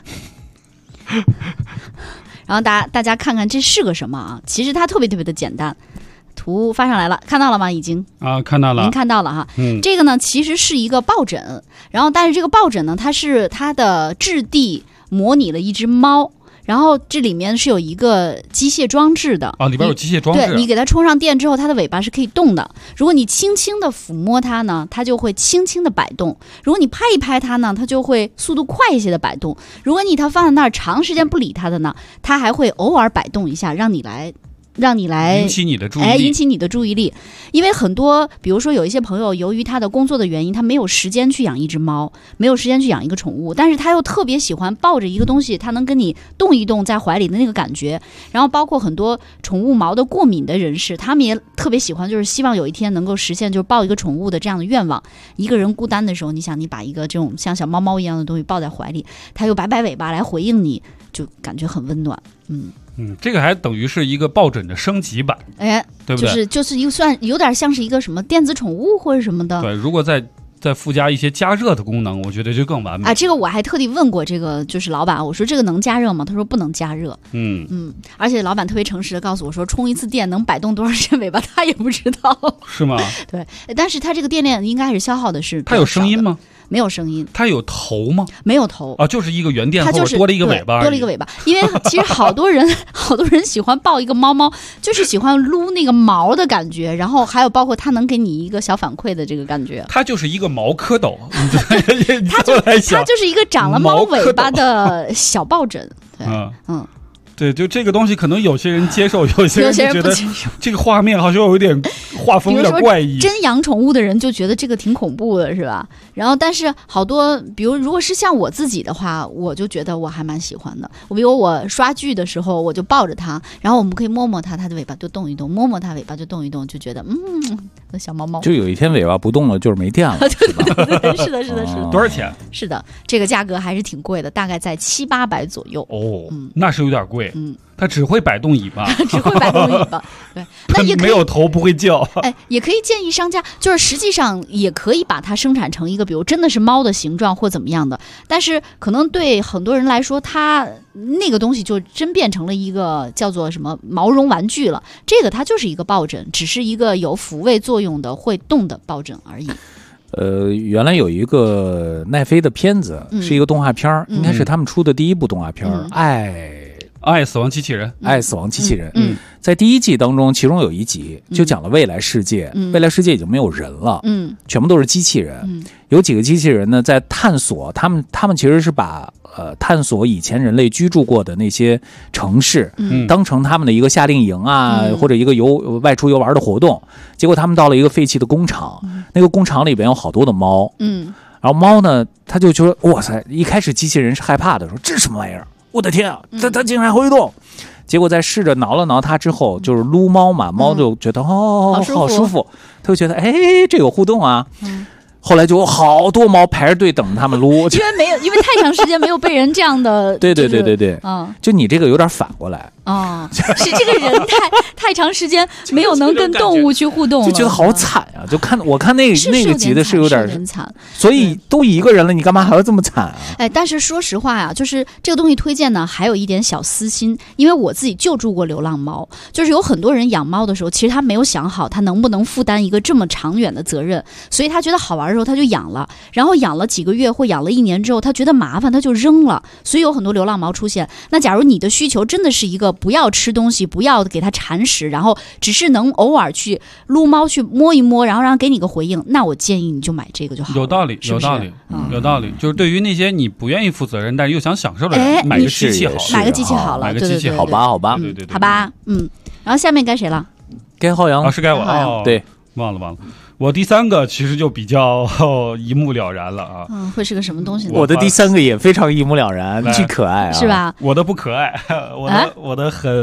然后大家看看这是个什么啊？其实它特别的简单，图发上来了，看到了吗？已经
啊，看到了，
您看到了哈。这个呢其实是一个抱枕，然后但是这个抱枕呢，它的质地模拟了一只猫。然后这里面是有一个机械装置的
里边有机械装置。
对，你给它充上电之后，它的尾巴是可以动的。如果你轻轻的抚摸它呢，它就会轻轻的摆动；如果你拍一拍它呢，它就会速度快一些的摆动。如果你它放在那儿长时间不理它的呢，它还会偶尔摆动一下，让你来
引起你的注意力，
引起你的注意力。因为很多，比如说有一些朋友，由于他的工作的原因，他没有时间去养一只猫，没有时间去养一个宠物，但是他又特别喜欢抱着一个东西，他能跟你动一动在怀里的那个感觉。然后包括很多宠物毛的过敏的人士，他们也特别喜欢，就是希望有一天能够实现就是抱一个宠物的这样的愿望。一个人孤单的时候，你想你把一个这种像小猫猫一样的东西抱在怀里，它又摆摆尾巴来回应你，就感觉很温暖。
这个还等于是一个抱枕的升级版，
哎，
对不对？
就是一个算有点像是一个什么电子宠物或者什么的。
对，如果再附加一些加热的功能，我觉得就更完美
啊！这个我还特地问过这个就是老板，我说这个能加热吗？他说不能加热。而且老板特别诚实的告诉我说，充一次电能摆动多长时间尾巴，他也不知道。
是吗？
对，但是他这个电量应该是消耗的是。
它有声音吗？
没有声音。
它有头吗？
没有头
啊，就是一个圆垫后边多了一个尾巴，
多了一个尾巴。因为其实好多人喜欢抱一个猫猫，就是喜欢撸那个毛的感觉，然后还有包括它能给你一个小反馈的这个感觉。
它就是一个毛蝌蚪，
它就是一个长了猫尾巴的小抱枕。
对，就这个东西，可能有些人接受，有些人觉得这个画面好像有点画风有点怪异。
真养宠物的人就觉得这个挺恐怖的，是吧？然后，但是好多，比如如果是像我自己的话，我就觉得我还蛮喜欢的。比如我刷剧的时候，我就抱着它，然后我们可以摸摸它，它的尾巴就动一动；摸摸它尾巴就动一动，就觉得小猫猫。
就有一天尾巴不动了，就是没电了。
对，是的。
多少钱？
是的，这个价格还是挺贵的，大概在700-800左右。
那是有点贵。它只会摆动尾巴，
只会摆动尾巴。对，那也
没有头不会叫。
也可以建议商家，就是实际上也可以把它生产成一个，比如真的是猫的形状或怎么样的。但是可能对很多人来说，它那个东西就真变成了一个叫做什么毛绒玩具了。这个它就是一个抱枕，只是一个有抚慰作用的会动的抱枕而已。
原来有一个奈飞的片子，是一个动画片，应该是他们出的第一部动画片，
爱死亡机器人，
爱死亡机器人。在第一季当中，其中有一集就讲了未来世界，未来世界已经没有人了，全部都是机器人。有几个机器人呢，在探索，他们其实是把探索以前人类居住过的那些城市，当成他们的一个夏令营啊，或者一个外出游玩的活动。结果他们到了一个废弃的工厂，那个工厂里边有好多的猫，然后猫呢，他就觉得哇塞，一开始机器人是害怕的，说这是什么玩意儿？我的天啊，它竟然会动！结果在试着挠了挠它之后，就是撸猫嘛，猫就觉得好舒服，它就觉得这有互动啊。后来就有好多猫排着队等着他们撸，
因为太长时间没有被人这样的，
对，就你这个有点反过来。
是这个人太长时间没有能跟动物去互动了，
就觉得好惨啊！我看那个集的是有点
惨，
所以都一个人了，你干嘛还要这么惨啊？
但是说实话呀，就是这个东西推荐呢，还有一点小私心，因为我自己救助过流浪猫，就是有很多人养猫的时候，其实他没有想好他能不能负担一个这么长远的责任，所以他觉得好玩的时候他就养了，然后养了几个月或养了1年之后，他觉得麻烦他就扔了，所以有很多流浪猫出现。那假如你的需求真的是一个不要吃东西，不要给它铲屎，然后只是能偶尔去撸猫去摸一摸，然后让它给你个回应，那我建议你就买这个就好了。
有道理，有道理。就是对于那些你不愿意负责任但是又想享受的人，买个机器好了，
买个机器好了，
买个机器
好吧，
好吧。然后下面该谁了？
该浩洋
是该我。对，忘了。我第3个其实就比较一目了然了啊。
会是个什么东西呢？
我的第3个也非常一目了然，巨可爱啊，
是吧？
我的不可爱，我的很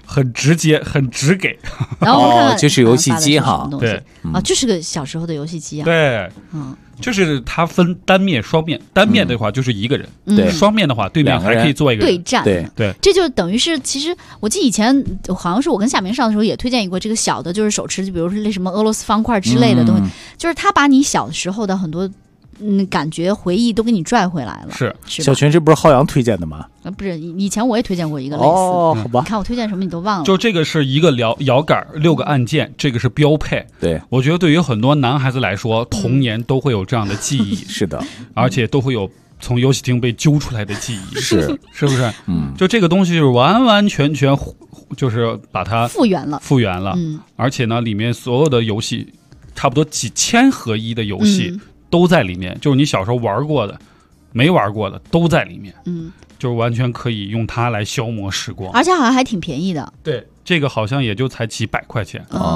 很直接，很直给。
然后看看
就是游戏机哈，
对
啊，这是个小时候的游戏机啊。
对，就是它分单面、双面，单面的话就是一个人，对，双面的话对面还可以做一个人
对战，
对，
这就等于是，其实我记得以前好像是我跟夏明上的时候也推荐过这个小的，就是手持，就比如说那什么俄罗斯方块之类的东西，就是他把你小时候的很多感觉回忆都给你拽回来了。
是
小群，这不是浩洋推荐的吗？
不是，以前我也推荐过一个类似。
哦，好吧。
你看我推荐什么你都忘了。
就这个是一个摇杆，6个按键，这个是标配。
对，
我觉得对于很多男孩子来说，童年都会有这样的记忆。
是的，
而且都会有从游戏厅被揪出来的记忆。
是
不是？就这个东西就是完完全全就是把它复原了。而且呢，里面所有的游戏，差不多几千合一的游戏都在里面，就是你小时候玩过的、没玩过的都在里面。就是完全可以用它来消磨时光，
而且好像还挺便宜的。
对，这个好像也就才几百块钱。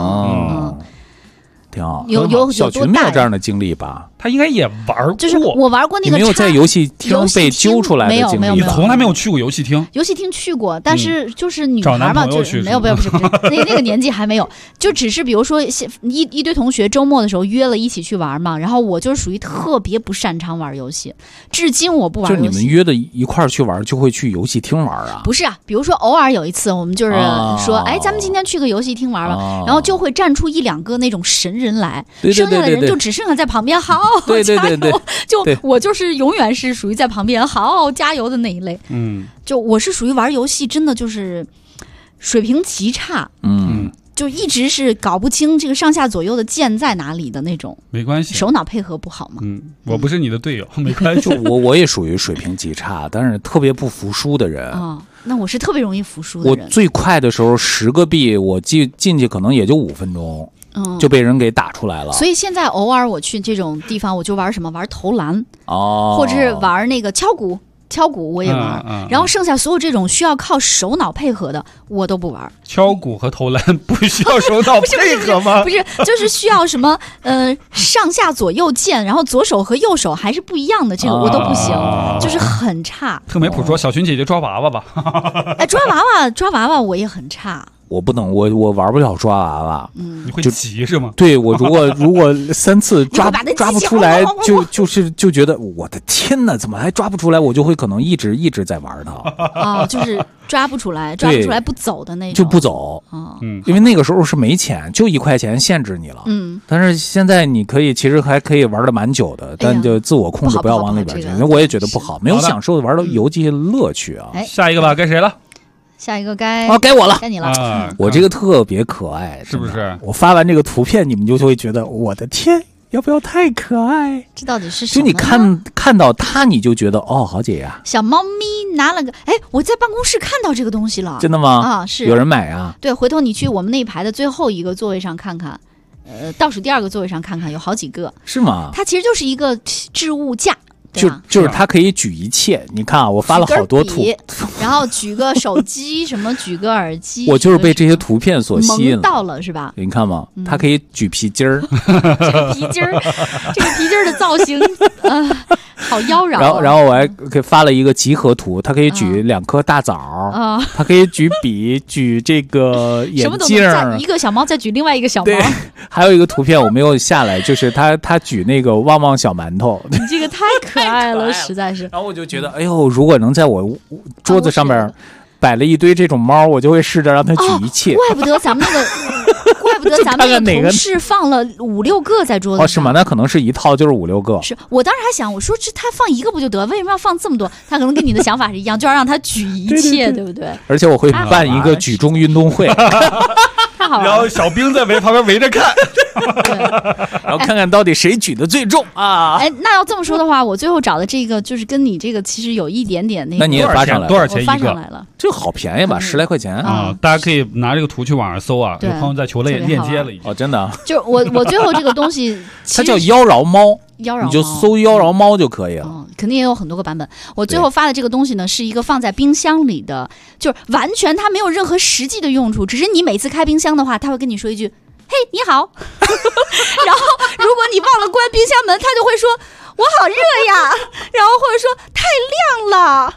挺好。
有
小群没有这样的经历吧？
他应该也玩过，
就是我玩过那个。
你没有在游戏厅被揪出来的经历？
没有，
你从来没有去过游戏厅？
游戏厅去过，但是就是女孩嘛，就没有，不是那个年纪还没有，就只是比如说一堆同学周末的时候约了一起去玩嘛，然后我就是属于特别不擅长玩游戏，至今我不玩游戏。
就你们约的一块儿去玩，就会去游戏厅玩啊？
不是啊，比如说偶尔有一次，我们就是说，哎，咱们今天去个游戏厅玩吧，然后就会站出1-2个那种神人来，剩下的人就只剩下在旁边好加油。就我就是永远是属于在旁边好加油的那一类。就我是属于玩游戏真的就是水平极差。就一直是搞不清这个上下左右的键在哪里的那种。
没关系，
手脑配合不好嘛。
我不是你的队友，没关系。
我也属于水平极差，但是特别不服输的人。
那我是特别容易服输的人。
我最快的时候10个币，我进去可能也就5分钟。就被人给打出来了。
所以现在偶尔我去这种地方，我就玩什么，玩投篮或者是玩那个敲鼓我也玩。然后剩下所有这种需要靠手脑配合的我都不玩。
敲鼓和投篮不需要手脑配合吗？
不是，就是需要什么上下左右键，然后左手和右手还是不一样的，这个我都不行，就是很差。
特美普说：“小群姐姐抓娃娃吧。”
哎，抓娃娃我也很差。
我不能，我玩不了抓娃娃。
你会急是吗？
对，我如果3次抓不出来，就觉得我的天哪，怎么还抓不出来？我就会可能一直在玩它。
就是抓不出来不走的那种，
就不走。因为那个时候是没钱，就1块钱限制你了。但是现在你可以，其实还可以玩的蛮久的，但就自我控制，不要往里边去。因为我也觉得不好，没有享受玩的游戏乐趣啊。
下一个吧，该谁了？
下一个该
我了，
该你了。
我这个特别可爱，
是不是？
我发完这个图片，你们就会觉得我的天，要不要太可爱？
这到底是什么？
就你看到它，你就觉得好解压。
小猫咪拿了个，我在办公室看到这个东西了。
真的吗？
是
有人买啊？
对，回头你去我们那一排的最后一个座位上看看，倒数第2个座位上看看，有好几个。
是吗？
它其实就是一个置物架。
就是它可以举一切，你看啊，我发了好多图，
然后举个手机，什么举个耳机，
我就是被这些图片所吸引
到了，是吧？
你看嘛，它可以举皮筋儿，
这个皮筋儿的造型好妖娆。
然后我还给发了一个集合图，它可以举2颗大枣，它可以举笔，举这个眼镜，
一个小猫再举另外一个小猫。
对，还有一个图片我没有下来，就是它举那个旺旺小馒头。
你这个太可爱了，实在是。
然后我就觉得，哎呦，如果能在我桌子上面摆了一堆这种猫，我就会试着让它举一切。
怪不得咱们那个同事放了5-6个在桌子上。
是吗？那可能是一套就是5-6个。
是我当时还想，我说这他放1个不就得？为什么要放这么多？他可能跟你的想法是一样，就要让他举一切，对不对？
而且我会办一个举重运动会。
太好了。
然后小兵在旁边围着看，
然后看看到底谁举的最重啊！
那要这么说的话，我最后找的这个就是跟你这个其实有一点点那个。
那你也发上来了？
多少钱一个？
发上来了，
这好便宜吧，10来块钱
啊！大家可以拿这个图去网上搜啊，有朋友在求链接了已经。
真的。
就我最后这个东西，
它叫妖娆猫。
妖娆猫，
你就搜妖娆猫就可以了。
肯定也有很多个版本。我最后发的这个东西呢，是一个放在冰箱里的，就是完全它没有任何实际的用处，只是你每次开冰箱的话，它会跟你说一句“嘿，你好”，然后如果你忘了关冰箱门，它就会说“我好热呀”，然后或者说“太亮了”。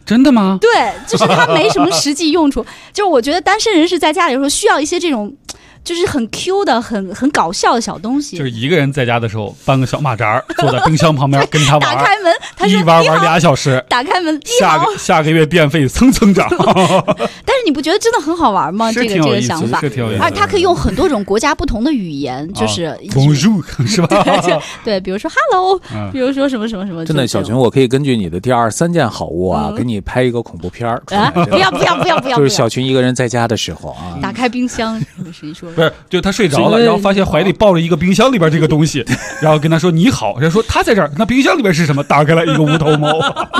真的吗？
对，就是它没什么实际用处。就是我觉得单身人士在家里的时候需要一些这种。就是很 Q 的、很搞笑的小东西。
就是一个人在家的时候，搬个小马扎，坐在冰箱旁边跟他玩，
打开门，他说
一玩2小时，
打开门，
下个月电费蹭蹭涨。
但是你不觉得真的很好玩吗？这个想法，而它可以用很多种国家不同的语言，就是
Bonjour 是吧？
对，比如说 Hello，比如说什么什么什么。
真的，小群，我可以根据你的第2-3件好物啊，给你拍一个恐怖片儿。
不要，
就是小群一个人在家的时候啊，
打开冰箱，谁说？
不是，就他睡着了，然后发现怀里抱着一个冰箱里边这个东西，然后跟他说你好，人家说他在这儿，那冰箱里边是什么？打开了一个无头猫，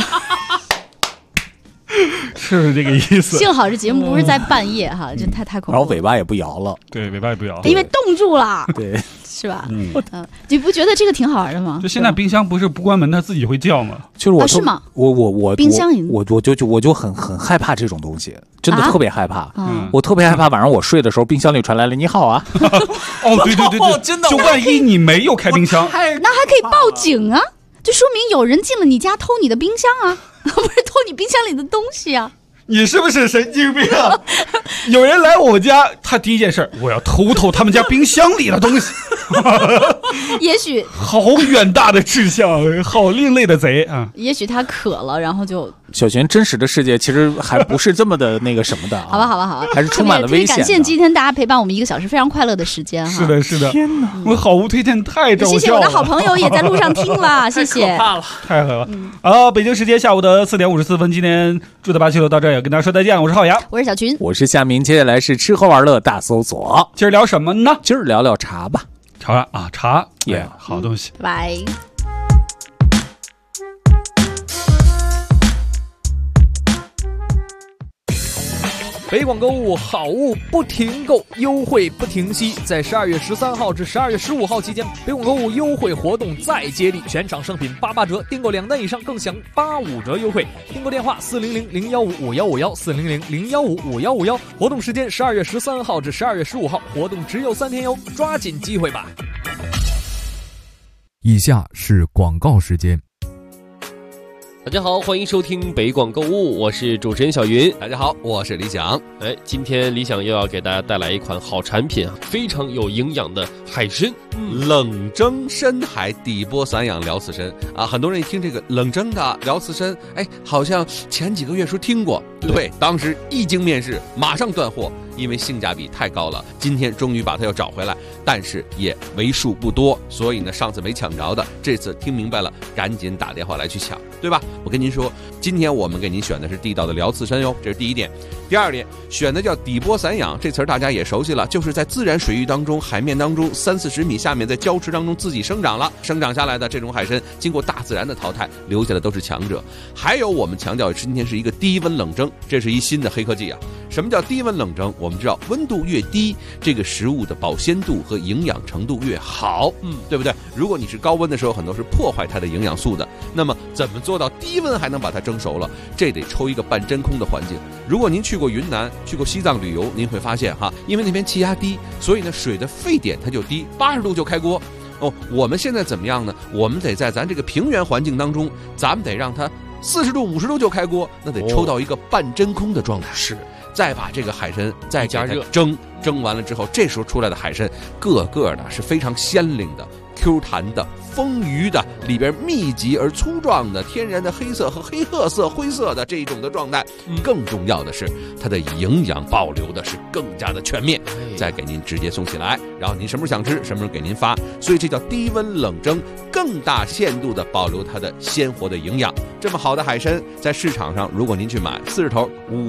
是这个意思。
幸好这节目不是在半夜哈，这太恐怖了。
然后尾巴也不摇了，
对，尾巴也不摇，
因为冻住了，
对，
是吧？你不觉得这个挺好玩的吗？
就现在冰箱不是不关门它自己会叫吗？
就是我
是吗？
我
冰箱
我就很害怕这种东西。真的特别害怕，我特别害怕晚上我睡的时候，冰箱里传来了你好啊。
哦，对，
真的，
就万一你没有开冰箱，
那还可以报警啊，就说明有人进了你家偷你的冰箱啊，不是偷你冰箱里的东西啊。
你是不是神经病啊？有人来我家，他第一件事，我要偷他们家冰箱里的东西。
也许
好远大的志向，好另类的贼啊！
也许他渴了，然后就
小璇真实的世界其实还不是这么的那个什么的、啊。
好吧，
还是充满了危险。
感谢今天大家陪伴我们1个小时非常快乐的时间哈。
是的，
天哪，
我好物推荐太招笑了。
谢谢我的好朋友也在路上听了，谢谢。
太可怕了，
太狠了。好，北京时间下午的4点54分，今天住的87楼到这儿也跟大家说再见了。我是浩洋，
我是小群，
我是夏明。接下来是吃喝玩乐大搜索，
今儿聊什么呢？
今儿聊聊茶吧。
茶也好东西。
拜。
北广购物好物不停购，优惠不停息。在12月13号至12月15号期间，北广购物优惠活动再接力，全场商品88折，订购2单以上更享85折优惠。订购电话400-015-5151，400-015-5151。活动时间12月13号至12月15号，活动只有3天哟，抓紧机会吧。
以下是广告时间。
大家好，欢迎收听北广购物，我是主持人小云。
大家好，我是李想。
今天李想又要给大家带来一款好产品啊，非常有营养的海参，
冷蒸深海底波散养辽刺参啊。很多人一听这个冷蒸的辽刺参，好像前几个月说听过，对，当时一经面世，马上断货，因为性价比太高了。今天终于把它又找回来，但是也为数不多，所以呢，上次没抢着的，这次听明白了，赶紧打电话来去抢，对吧？我跟您说，今天我们给您选的是地道的辽刺参哟，这是第一点。第二点，选的叫底波散养，这词儿大家也熟悉了，就是在自然水域当中、海面当中30-40米下面，在礁池当中自己生长下来的这种海参，经过大自然的淘汰，留下的都是强者。还有我们强调今天是一个低温冷蒸，这是一新的黑科技啊。什么叫低温冷蒸？我们知道温度越低，这个食物的保鲜度和营养程度越好，对不对？如果你是高温的时候，很多是破坏它的营养素的。那么怎么做到低温还能把它蒸熟了？这得抽一个半真空的环境。如果您去过云南、去过西藏旅游，您会发现哈，因为那边气压低，所以呢水的沸点它就低，80度就开锅。我们现在怎么样呢？我们得在咱这个平原环境当中，咱们得让它40度、50度就开锅，那得抽到一个半真空的状态。是。再把这个海参再加热蒸完了之后，这时候出来的海参个个的是非常鲜灵的、Q 弹的、丰腴的，里边密集而粗壮的天然的黑色和黑褐色、灰色的这一种的状态。更重要的是，它的营养保留的是更加的全面，再给您直接送起来，然后您什么时候想吃，什么时候给您发。所以这叫低温冷蒸，更大限度的保留它的鲜活的营养。这么好的海参，在市场上如果您去买40头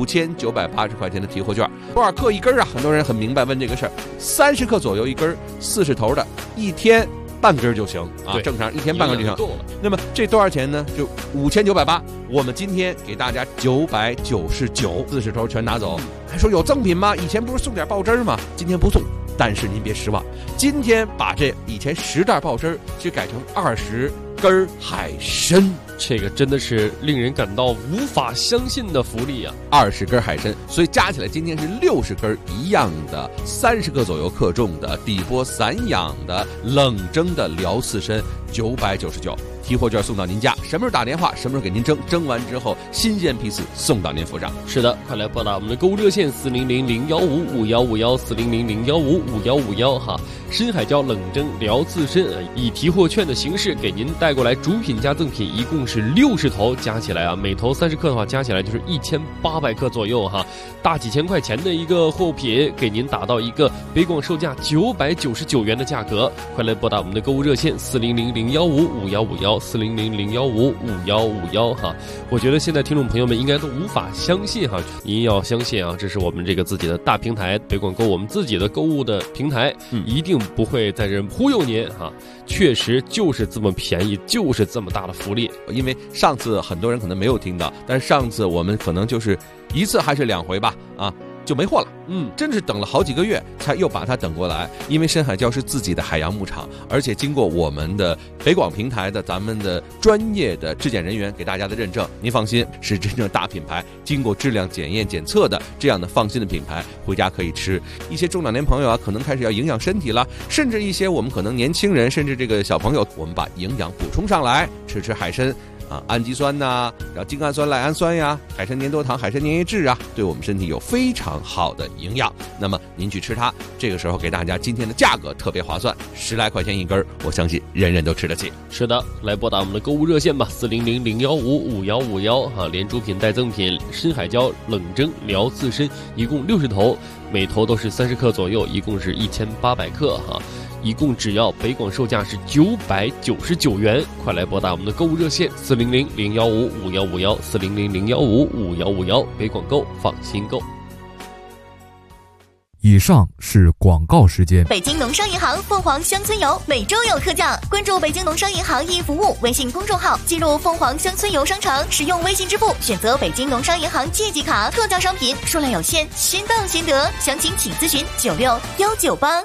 ，5980块钱的提货券，多少克一根啊？很多人很明白问这个事儿，30克左右一根，40头的，1天半根就行啊，正常1天半根就行。那么这多少钱呢？就5980，我们今天给大家999，40头全拿走。还说有赠品吗？以前不是送点爆汁吗？今天不送，但是您别失望，今天把这以前10袋爆汁去改成20根海参。
这个真的是令人感到无法相信的福利啊
！20根海参，所以加起来今天是60根一样的，30克左右克重的底波散养的冷蒸的辽刺参，999。提货券送到您家，什么时候打电话，什么时候给您蒸，蒸完之后新鲜批次送到您府上。
是的，快来拨打我们的购物热线400-015-5151，400-015-5151哈。深海椒冷蒸辽刺参以提货券的形式给您带过来，主品加赠品一共是60头，加起来啊，每头30克的话，加起来就是1800克左右哈，大几千块钱的一个货品，给您打到一个北广售价999元的价格。快来拨打我们的购物热线400-015-5151，400-015-5151哈。我觉得现在听众朋友们应该都无法相信哈，您要相信啊，这是我们这个自己的大平台北广购，我们自己的购物的平台，一定不会在这忽悠您哈，确实就是这么便宜，就是这么大的福利。
因为上次很多人可能没有听到，但是上次我们可能就是1次还是2回吧啊，就没货了。真是等了好几个月才又把它等过来。因为深海礁是自己的海洋牧场，而且经过我们的北广平台的咱们的专业的质检人员给大家的认证，您放心，是真正大品牌，经过质量检验检测的这样的放心的品牌，回家可以吃。一些中老年朋友啊，可能开始要营养身体了，甚至一些我们可能年轻人，甚至这个小朋友，我们把营养补充上来，吃海参啊，氨基酸呐，然后精氨酸、赖氨酸呀，海参粘多糖、海参粘液质啊，对我们身体有非常好的营养。那么您去吃它，这个时候给大家今天的价格特别划算，10来块钱一根，我相信人人都吃得起。
是的，来拨打我们的购物热线吧，400-015-5151哈，连主品带赠品，深海礁冷蒸辽刺参一共60头，每头都是30克左右，一共是1800克哈。一共只要北广售价是999元，快来拨打我们的购物热线400-015-5151，400-015-5151，北广购，放心购。
以上是广告时间。
北京农商银行凤凰乡村游每周有特价，关注北京农商银行易服务微信公众号，进入凤凰乡村游商城，使用微信支付，选择北京农商银行借记卡，特价商品数量有限，先到先得，详情请咨询96198。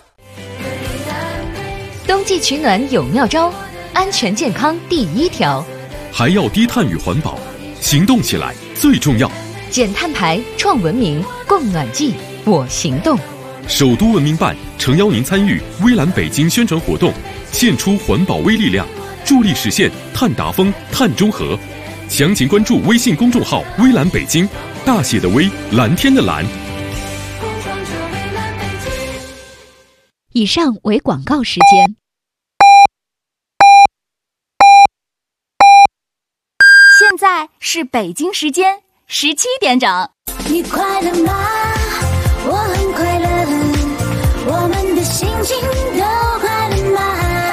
冬季取暖有妙招，安全健康第一条，
还要低碳与环保，行动起来最重要。
减碳排，创文明，供暖季，我行动。
首都文明办诚邀您参与微蓝北京宣传活动，献出环保微力量，助力实现碳达峰、碳中和。详情关注微信公众号微蓝北京，大写的微，蓝天的蓝。
以上为广告时间。
现在是北京时间17点整。
你快乐吗？我很快乐，我们的心情都快乐吗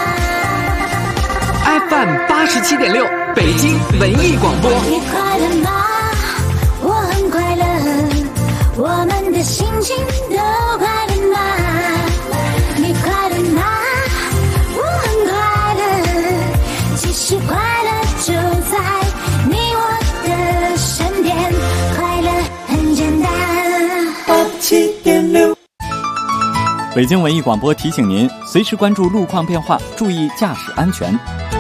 ？FM 87.6，北京文艺广播。
你快乐吗？我很快乐，我们的心情都快乐吗？你快乐吗？我很快乐，其实快乐就在你我的身边，快乐很简单。87.6。
北京文艺广播提醒您，随时关注路况变化，注意驾驶安全。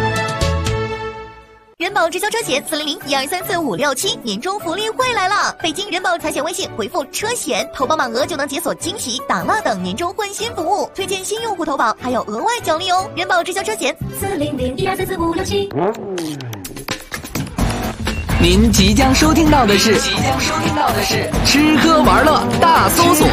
人保直销车险400-1234567年终福利会来了！北京人保财险微信回复车险，投保满额就能解锁惊喜、打蜡等年终换新服务，推荐新用户投保还有额外奖励哦！人保直销车险400-1234567。
您即将收听到的是吃喝玩乐大搜索。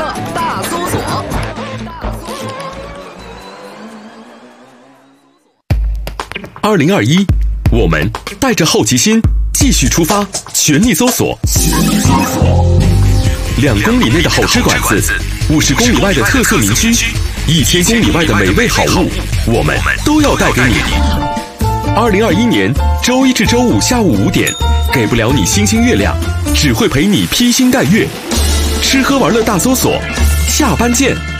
2021，我们带着好奇心继续出发，全力搜索。2公里内的好吃馆子，50公里外的特色名区，1000公里外的美味好物，我们都要带给你。2021年周一至周五下午5点，给不了你星星月亮，只会陪你披星戴月。吃喝玩乐大搜索，下班见。